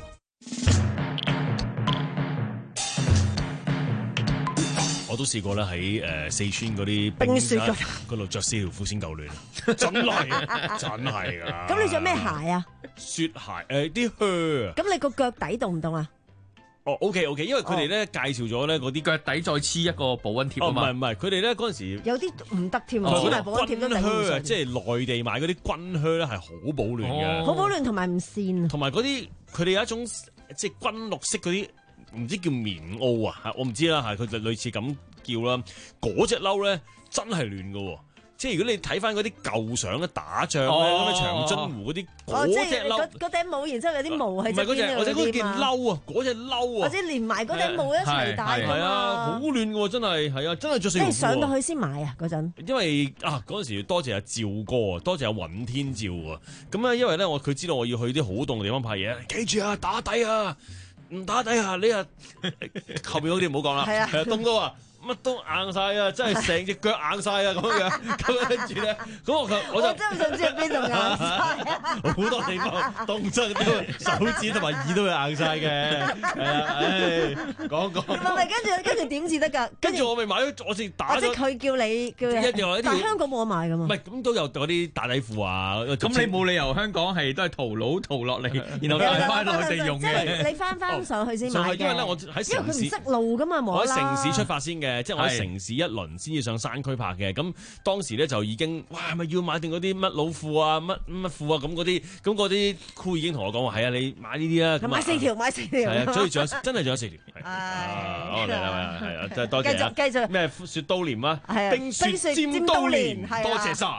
我都試過咧喺誒四川嗰啲冰雪嗰度着四條褲先夠暖，真係真係㗎。 咁你着咩鞋啊？ 雪鞋誒啲靴啊。 咁你個腳底凍唔凍啊？ 哦 ，OK OK，因為佢哋咧介紹咗咧嗰啲腳底再黐一個保溫貼啊嘛。 唔係唔係，佢哋咧嗰陣時有啲唔得添，黐埋保溫貼都頂唔順。 即係內地買嗰啲軍靴咧係好保暖嘅， 好保暖同埋唔跣。 同埋嗰啲佢哋有一種即係軍綠色嗰啲。唔知叫棉襖啊，我唔知啦，係佢就類似咁叫啦。嗰隻褸咧真係暖嘅喎，即係如果你睇翻嗰啲舊相咧打仗咧咁嘅長津湖嗰啲嗰隻褸， 嗰頂帽然之後有啲毛喺側邊嗰啲嘛。唔係嗰隻， 或者嗰件褸啊，嗰隻褸啊， 或者連埋嗰頂帽一齊戴㗎嘛。 係啊，好暖嘅喎，真係係啊，真係着四條褲。 即係上到去先買啊嗰陣。 因為啊嗰陣時多謝阿趙哥啊，多謝阿尹天照啊。咁啊，因為咧我佢知道我要去啲好凍嘅地方拍嘢，記住啊打底啊！唔打底下，你啊後邊嗰啲唔好講啦，係啊，凍到啊乜都硬晒啊，真係成隻腳硬晒啊咁樣，咁跟住咧，咁我我就我真係想知係邊度硬晒啊！ 好多地方凍親啲手指同埋耳都會硬晒嘅，係啊，唉，講講。 唔係，跟住跟住點至得㗎？ 跟住我咪買咗，我先打咗。 即係佢叫你叫你，但係香港冇得買㗎嘛？ 唔係，咁都有嗰啲打底褲啊。 咁你冇理由香港係都係淘佬淘落嚟，然後帶翻內地用嘅。 即係你翻翻上去先買嘅。 因為咧，我喺城市， 因為佢唔識路㗎嘛，冇啦。 我喺城市出發先嘅。即係我喺城市一輪先至上山區拍嘅，咁當時咧就已經，哇，係咪要買定嗰啲乜老褲啊、乜乜褲啊咁嗰啲，咁嗰啲褲已經同我講話，係啊，你買呢啲啊， 買四條，買四條， 係啊，所以仲有真係仲有四條，係啊，好嚟啦，係啊，真係多謝啊， 繼續繼續咩雪刀連啊，冰雪尖刀連，多謝晒。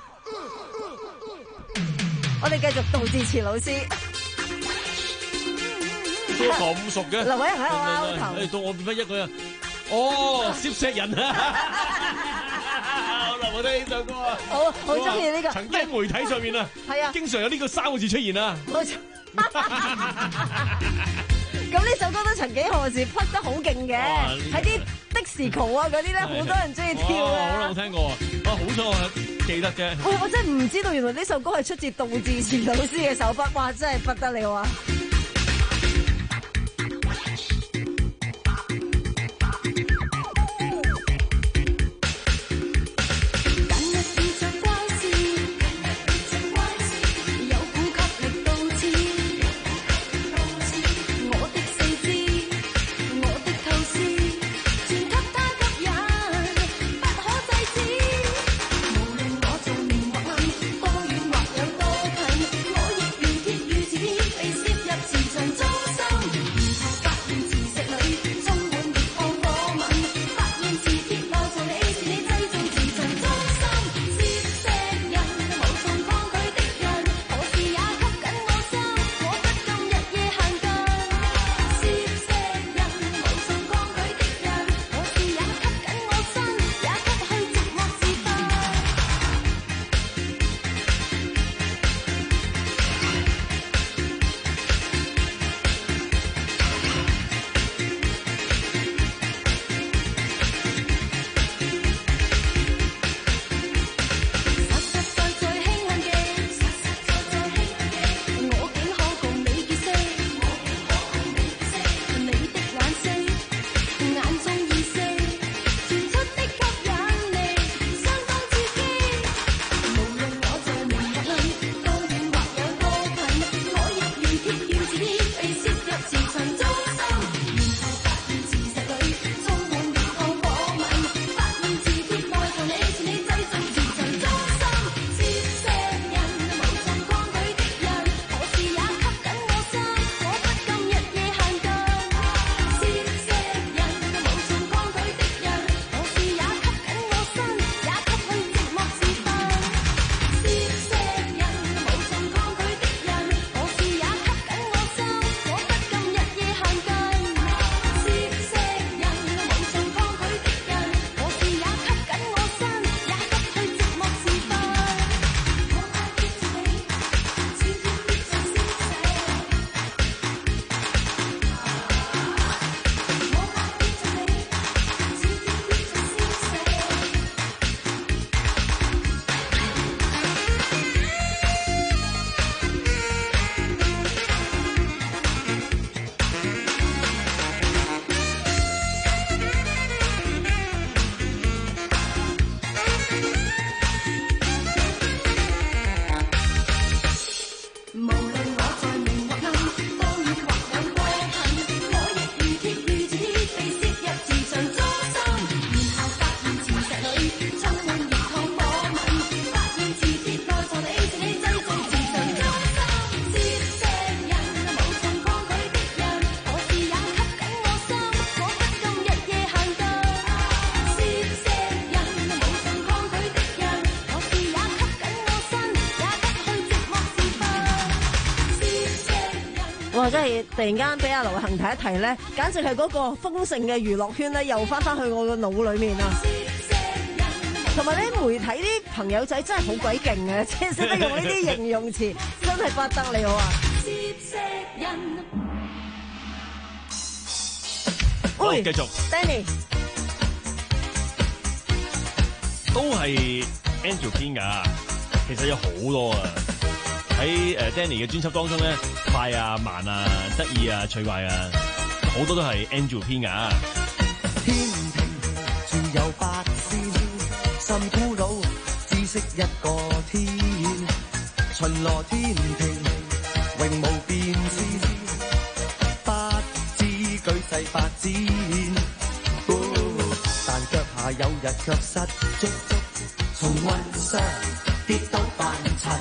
我哋繼續杜志慈老師。 咁熟嘅， 劉偉喺我拗頭， 誒到我變翻一個人，哦，攝石人啊！好啦，我聽呢首歌啊， 好好中意呢個， 曾經媒體上面啊，係啊，經常有呢個三個字出現啊。冇錯。 咁呢首歌都曾幾何時撲得好勁嘅，喺啲的士球啊嗰啲咧，好多人中意跳啊。 好啦，我聽過啊，啊好彩我記得啫。 我我真係唔知道，原來呢首歌係出自杜自持老師嘅手筆，哇！真係不得了啊！ 多遠或有多近，我亦如鐵如磁鐵被攝入。 哇！真係突然間俾阿劉恒提一提咧，簡直係嗰個豐盛嘅娛樂圈咧，又翻翻去我個腦裏面啊！同埋咧，媒體啲朋友仔真係好鬼勁嘅，即係識得用呢啲形容詞，真係不得了啊！ 好，繼續 Danny 都係 Andrew 編㗎，其實有好多啊！喺誒 Danny 嘅專輯當中咧，快啊、慢啊、得意啊、趣怪啊，好多都係 Andrew 編㗎。 天平自有八仙，甚古老，只識一個天。巡邏天平，永無變遷，不知舉世發展。但腳下有日卻失足，從雲上跌倒凡塵。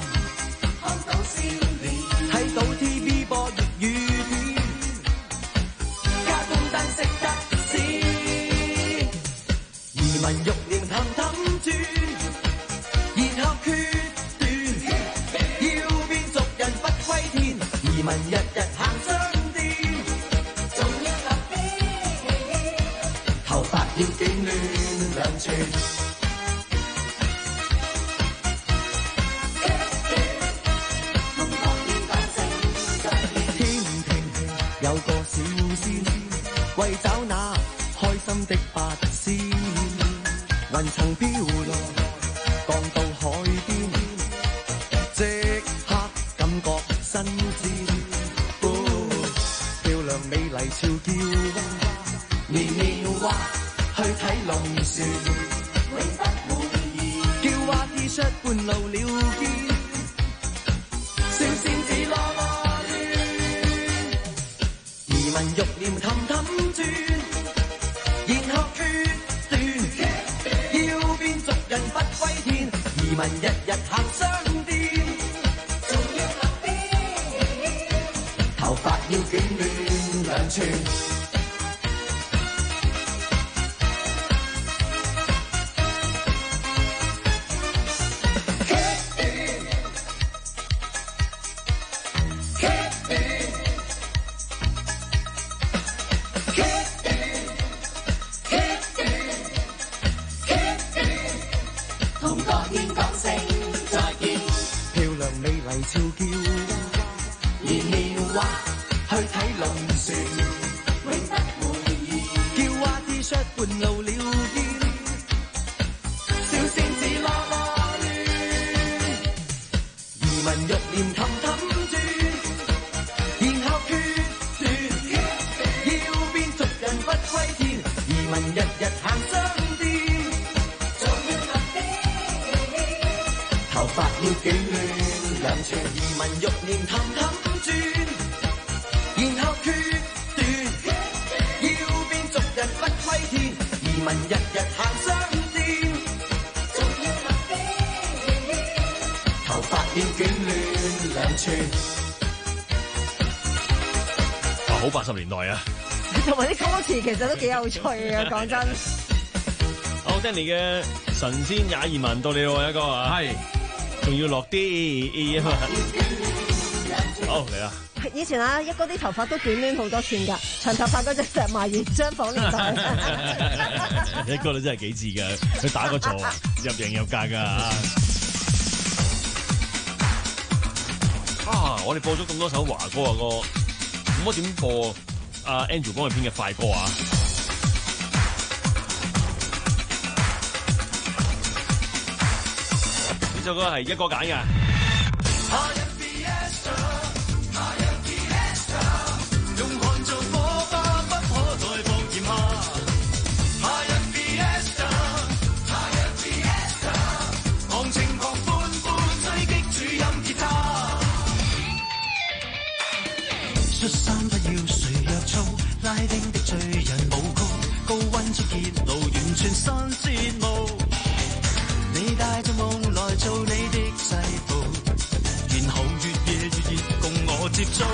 睇到 T V 播粵語片，加工燈識得閃，移民欲念氹氹轉，然後決斷，要變俗人不歸天，移民日日行商店，仲要合邊，頭髮要捲亂兩寸。有個小仙，為找那開心的八仙，雲層飄落，降到海邊，即刻感覺新鮮。哦，漂亮美麗俏嬌娃，年年話去睇龍船，永不滿意。叫娃 T 恤半露了肩，小仙子囉囉。移民欲念氹氹轉，然後決斷，要變俗人不歸天，移民日日行商店，仲要合邊，頭髮要捲亂兩寸。俏嬌年年話去睇龍船，永不滿意。叫娃 T 恤半露了肩，小仙子囉囉攣，移民欲念氹氹轉，然後決斷，要變俗人不歸天，移民日日行商店，仲要合邊，頭髮要捲亂。兩場移民欲念氹氹轉，然後決斷，要變俗人不歸天，移民日日行商店，仲要合邊，頭髮要捲亂兩寸。 啊，好八十年代啊！ 同埋啲歌詞其實都幾有趣嘅，講真。 好 Danny 嘅神仙也移民到你喎，一個啊，係。仲要落啲好嚟啦！ 以前啊，一哥啲頭髮都捲攣好多寸㗎，長頭髮嗰隻成埋完張房年代。 一哥都真係幾智㗎，佢打個錯入型入格㗎。啊！我哋播咗咁多首華歌嘅歌，咁我點播阿 Andrew 幫佢編嘅快歌啊？呢首歌係一哥揀嘅。 恤衫不要誰約束，拉丁的醉人舞曲，高溫速結露，完全新節目。你帶着夢來做你的制服，然後越夜越熱，共我接觸。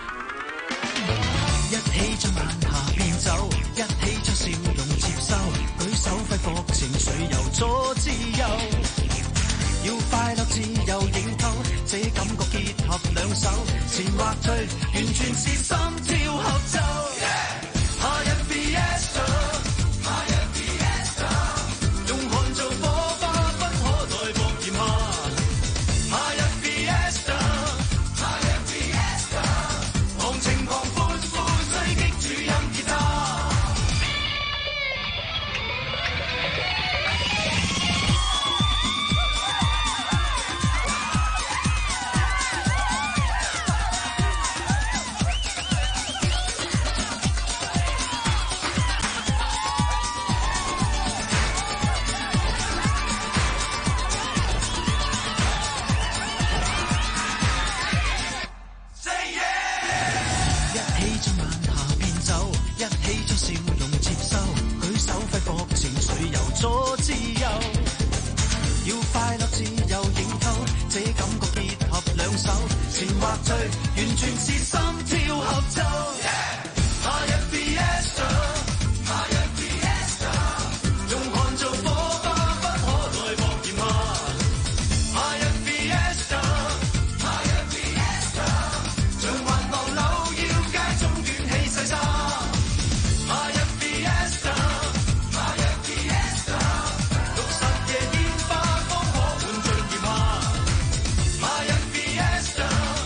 一起將晚霞變走，一起將笑容接收，舉手揮霍情緒由左至右。要快樂自由認透，這感覺結合兩兩手，前或退，完全是心跳合奏。夏日 Fiesta， 夏日 Fiesta， 用汗做火花，不可再搏炎夏。夏日 Fiesta， 夏日 Fiesta， 狂情狂歡呼，追擊主音吉他。完全是心跳合奏。夏日 Fiesta， 夏日 Fiesta， 用汗做火花，不可再搏炎夏。夏日 Fiesta， 夏日 Fiesta， 像滑浪扭腰街中捲起細沙。夏日 Fiesta， 夏日 Fiesta， 六十夜煙花方可換盡炎夏。夏日 Fiesta。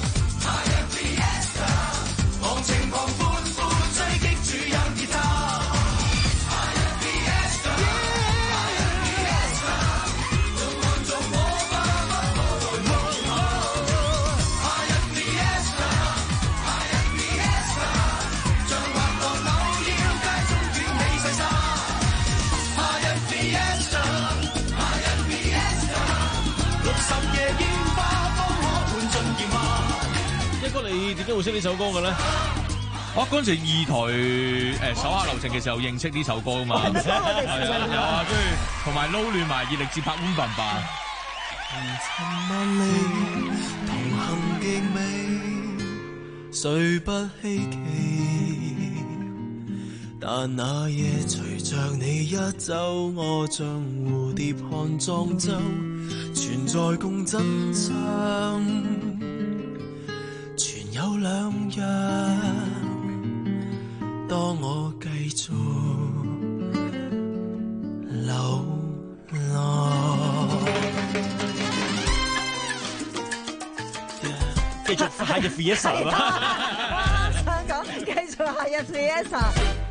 情狂歡呼，追擊主音吉他。夏日 Fiesta， 夏日 Fiesta， 用汗做火花，不可再搏炎夏。夏日 Fiesta， 夏日 Fiesta， 像滑浪扭腰街中捲起細沙。夏日 Fiesta， 夏日 Fiesta， 六十夜煙花方可換盡炎夏。 一哥，你點解會識呢首歌嘅咧？ 我嗰陣時二台誒手下留情嘅時候認識呢首歌㗎嘛，係啊有啊，跟住同埋撈亂埋熱力節拍五笨笨。 紅塵萬里，同行極美，誰不稀奇？但那夜隨着你一走，我像蝴蝶看莊周，存在共振唱，全有兩日。當我繼續流浪， 繼續夏日 Fiesta 啦！ 我想講繼續夏日 Fiesta。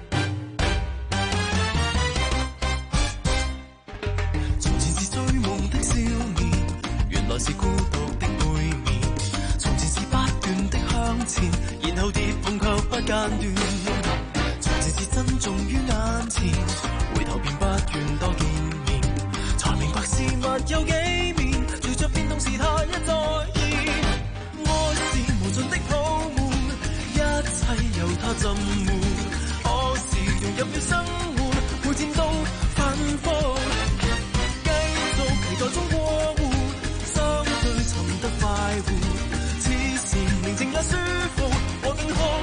從前是追夢的少年，原來是孤獨的背面。從前是不斷的向前，然後跌碰卻不間斷。是珍重於眼前，回頭便不願多見面，才明白事物有幾面，隨着變動時態一再現。愛是無盡的泡沫，一切由它浸沒，可是融入了生活，每天都反覆，繼續期待中過活，相對尋得快活，此時寧靜也舒服，我更好。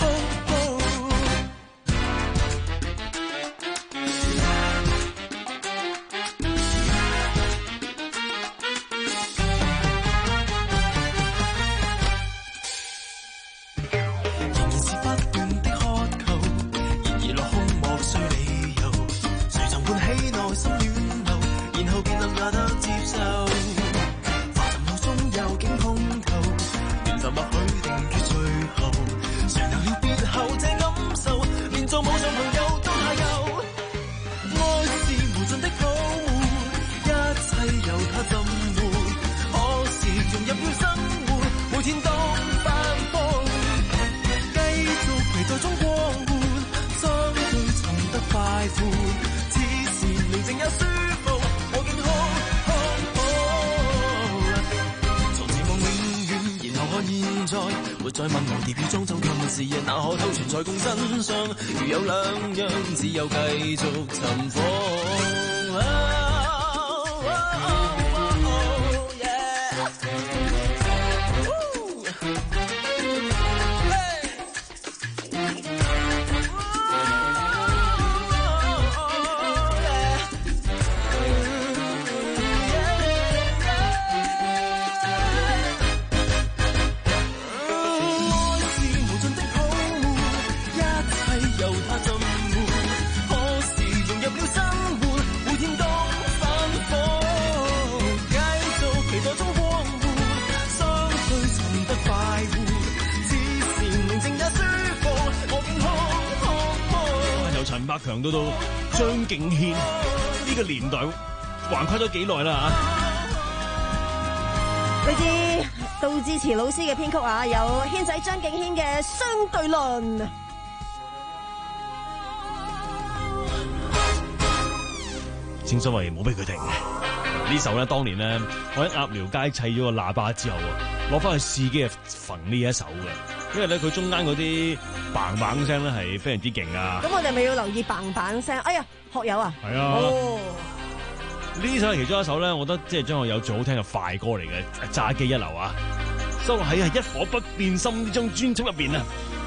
再問無蝶與莊周今時日，哪可偷存在共身上？如有兩樣，只有繼續尋訪。啊到到張敬軒呢個年代橫跨咗幾耐啦嚇？嚟自杜自持老師嘅編曲啊，有軒仔張敬軒嘅《相對論》。 正所謂冇俾佢停嘅呢首咧，當年咧我喺鴨寮街砌咗個喇叭之後啊，攞翻去試機啊，縫呢一首嘅，因為咧佢中間嗰啲嘭嘭聲咧係非常之勁啊。 咁我哋咪要留意嘭嘭聲？哎呀，學友啊， 係啊，哦，呢首係其中一首咧，我覺得即係張學友最好聽嘅快歌嚟嘅，炸機一流啊！收喺係一顆不變心呢張專輯入邊啊，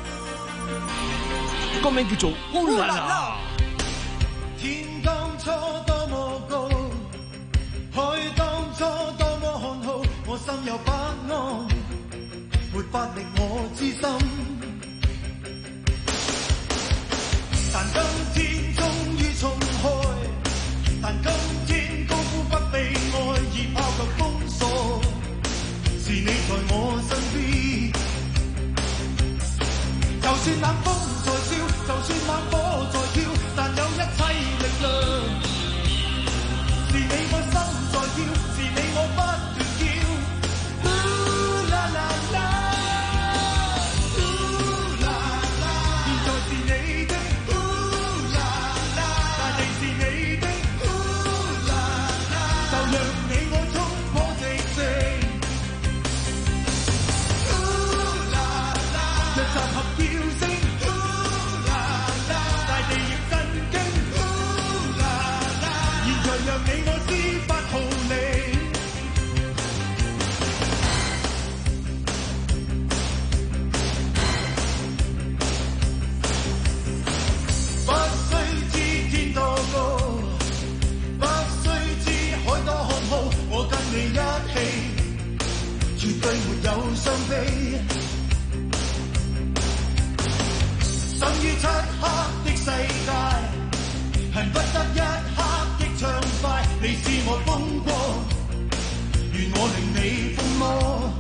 歌名叫做《烏啦啦》。 天當初多麼高，海當初多麼看好，我心有不安，沒法令我知心。但今天終於重開，但今天高呼不被愛，已拋卻封鎖，是你在我身邊。就算冷風在燒，就算猛火在跳，但有一切力量，是你我心在跳，是你我不斷叫。呼啦啦啦，呼啦啦，現在是你的呼啦啦，大地是你的呼啦啦，就讓你我衝破寂靜。呼啦啦，若集合叫聲，呼啦啦，大地亦震驚。呼啦啦，現在讓你我施八號令。不需知天多高，不需知海多看好，我跟你一起，絕對沒有傷悲。生於漆黑的世界，恨不得一刻的暢快。你是我風光，願我令你瘋魔。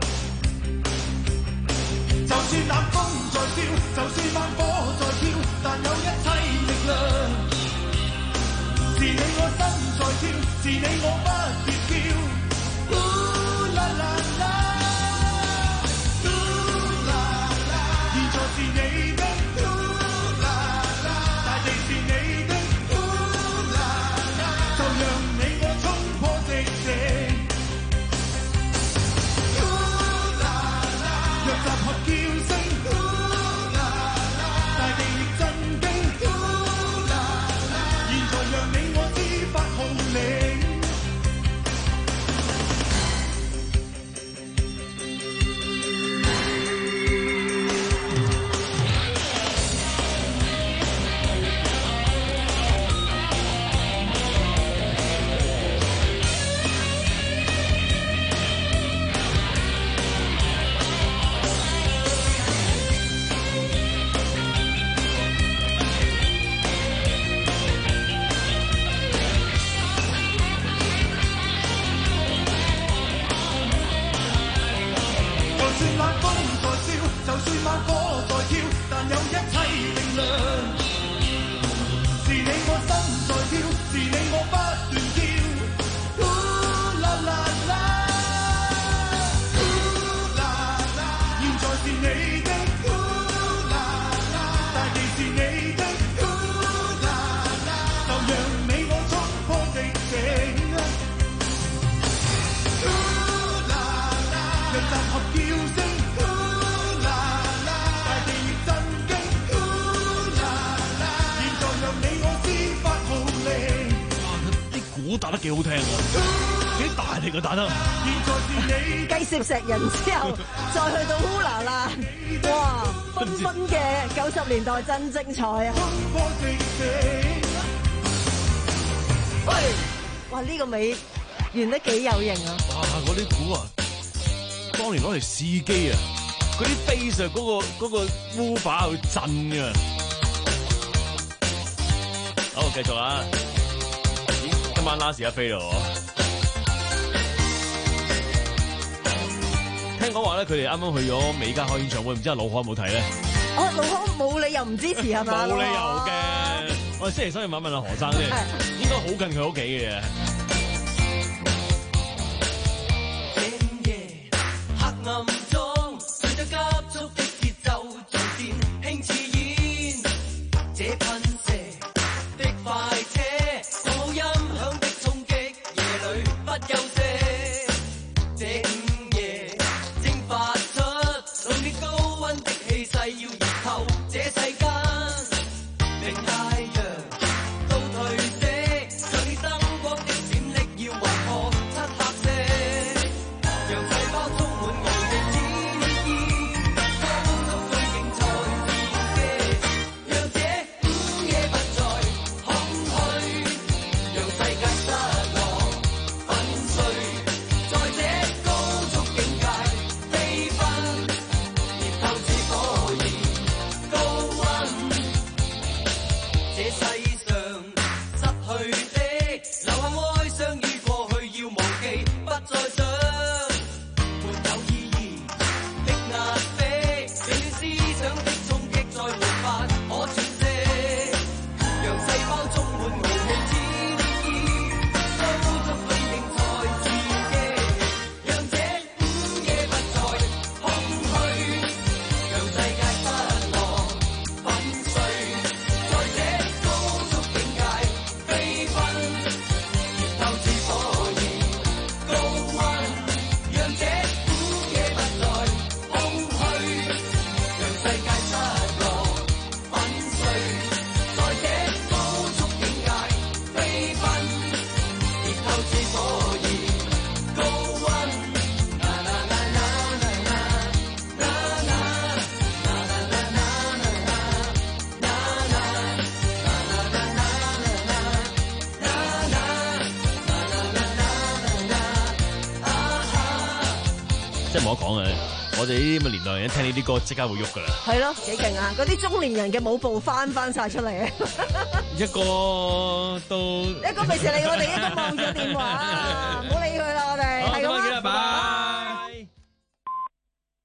就算冷風在燒，就算猛火在跳，但有一切力量，是你我心在跳，是你我不絕叫。呼啦啦啦，呼啦啦，現在是你的呼啦啦，大地是你的呼啦啦，就讓你我衝破寂靜。呼啦啦，若集合叫聲，呼啦啦，大地亦震驚。呼啦啦，現在讓你我知八號令。就算冷風在燒，就算猛火在跳，但有一切力量，是你我心在跳，是你我不斷叫。呼啦啦啦，呼啦啦，現在是你的呼啦啦，大地是你的呼啦啦，就讓你我衝破寂靜。呼啦啦，若集合叫聲，呼啦啦，大地亦震驚。呼啦啦，現在讓你我知八號令。 啲鼓打得幾好聽啊，幾大力嘅打得。 現在是你繼攝石人之後，再去到呼啦啦，哇！紛紛嘅九十年代真精彩啊！喂，哇！呢個尾完得幾有型啊！ 哇！嗰啲鼓啊，當年攞嚟試機啊，嗰啲 bass 啊，嗰個嗰個 woofer 去震㗎。好，繼續啦。咦，今晚 last 一飛咯喎！聽講話咧，佢哋啱啱去咗美加開演唱會，唔知阿老可有冇睇咧？ 哦，老可冇理由唔支持係嘛？ 冇理由嘅。 我哋星期三要問一問阿何生先，應該好近佢屋企嘅嘢。 黑暗中隨着急速的節奏逐漸輕似煙，這噴射的快車，好音響的衝擊，夜裏不休息。這午夜蒸發出濃烈高溫的氣勢，要熱透這世間。令太陽都褪色，強烈燈光的閃爍要劃破漆黑色，讓細胞充滿無敵戰意，高速追競賽自己，讓這午夜不再空虛，讓世界失落粉碎，在這高速境界飛奔，熱透似火焰高溫。這世上失去的，留下哀傷於過去，要忘記，不再想。沒有意義的壓迫，凌亂思想的衝擊，再沒法可喘息。讓細胞充滿無窮戰意，高速對競賽自己，讓這午夜不再空虛，讓世界失落粉碎，在這高速境界飛奔，熱透似火焰高溫，讓這午夜不再空虛，讓世界失落粉碎，在這高速境界飛奔，熱透似火焰高溫。啦啦啦啦啦啦啦啦啦啦啦即係冇得講嘅，我哋呢啲咁嘅年代人一聽呢啲歌，即刻會喐噶啦。 係咯，幾勁啊！嗰啲中年人嘅舞步翻翻晒出嚟啊！ 一個都一個未是理我哋，一個望咗電話，唔好理佢啦，我哋係咁啦。 拜拜。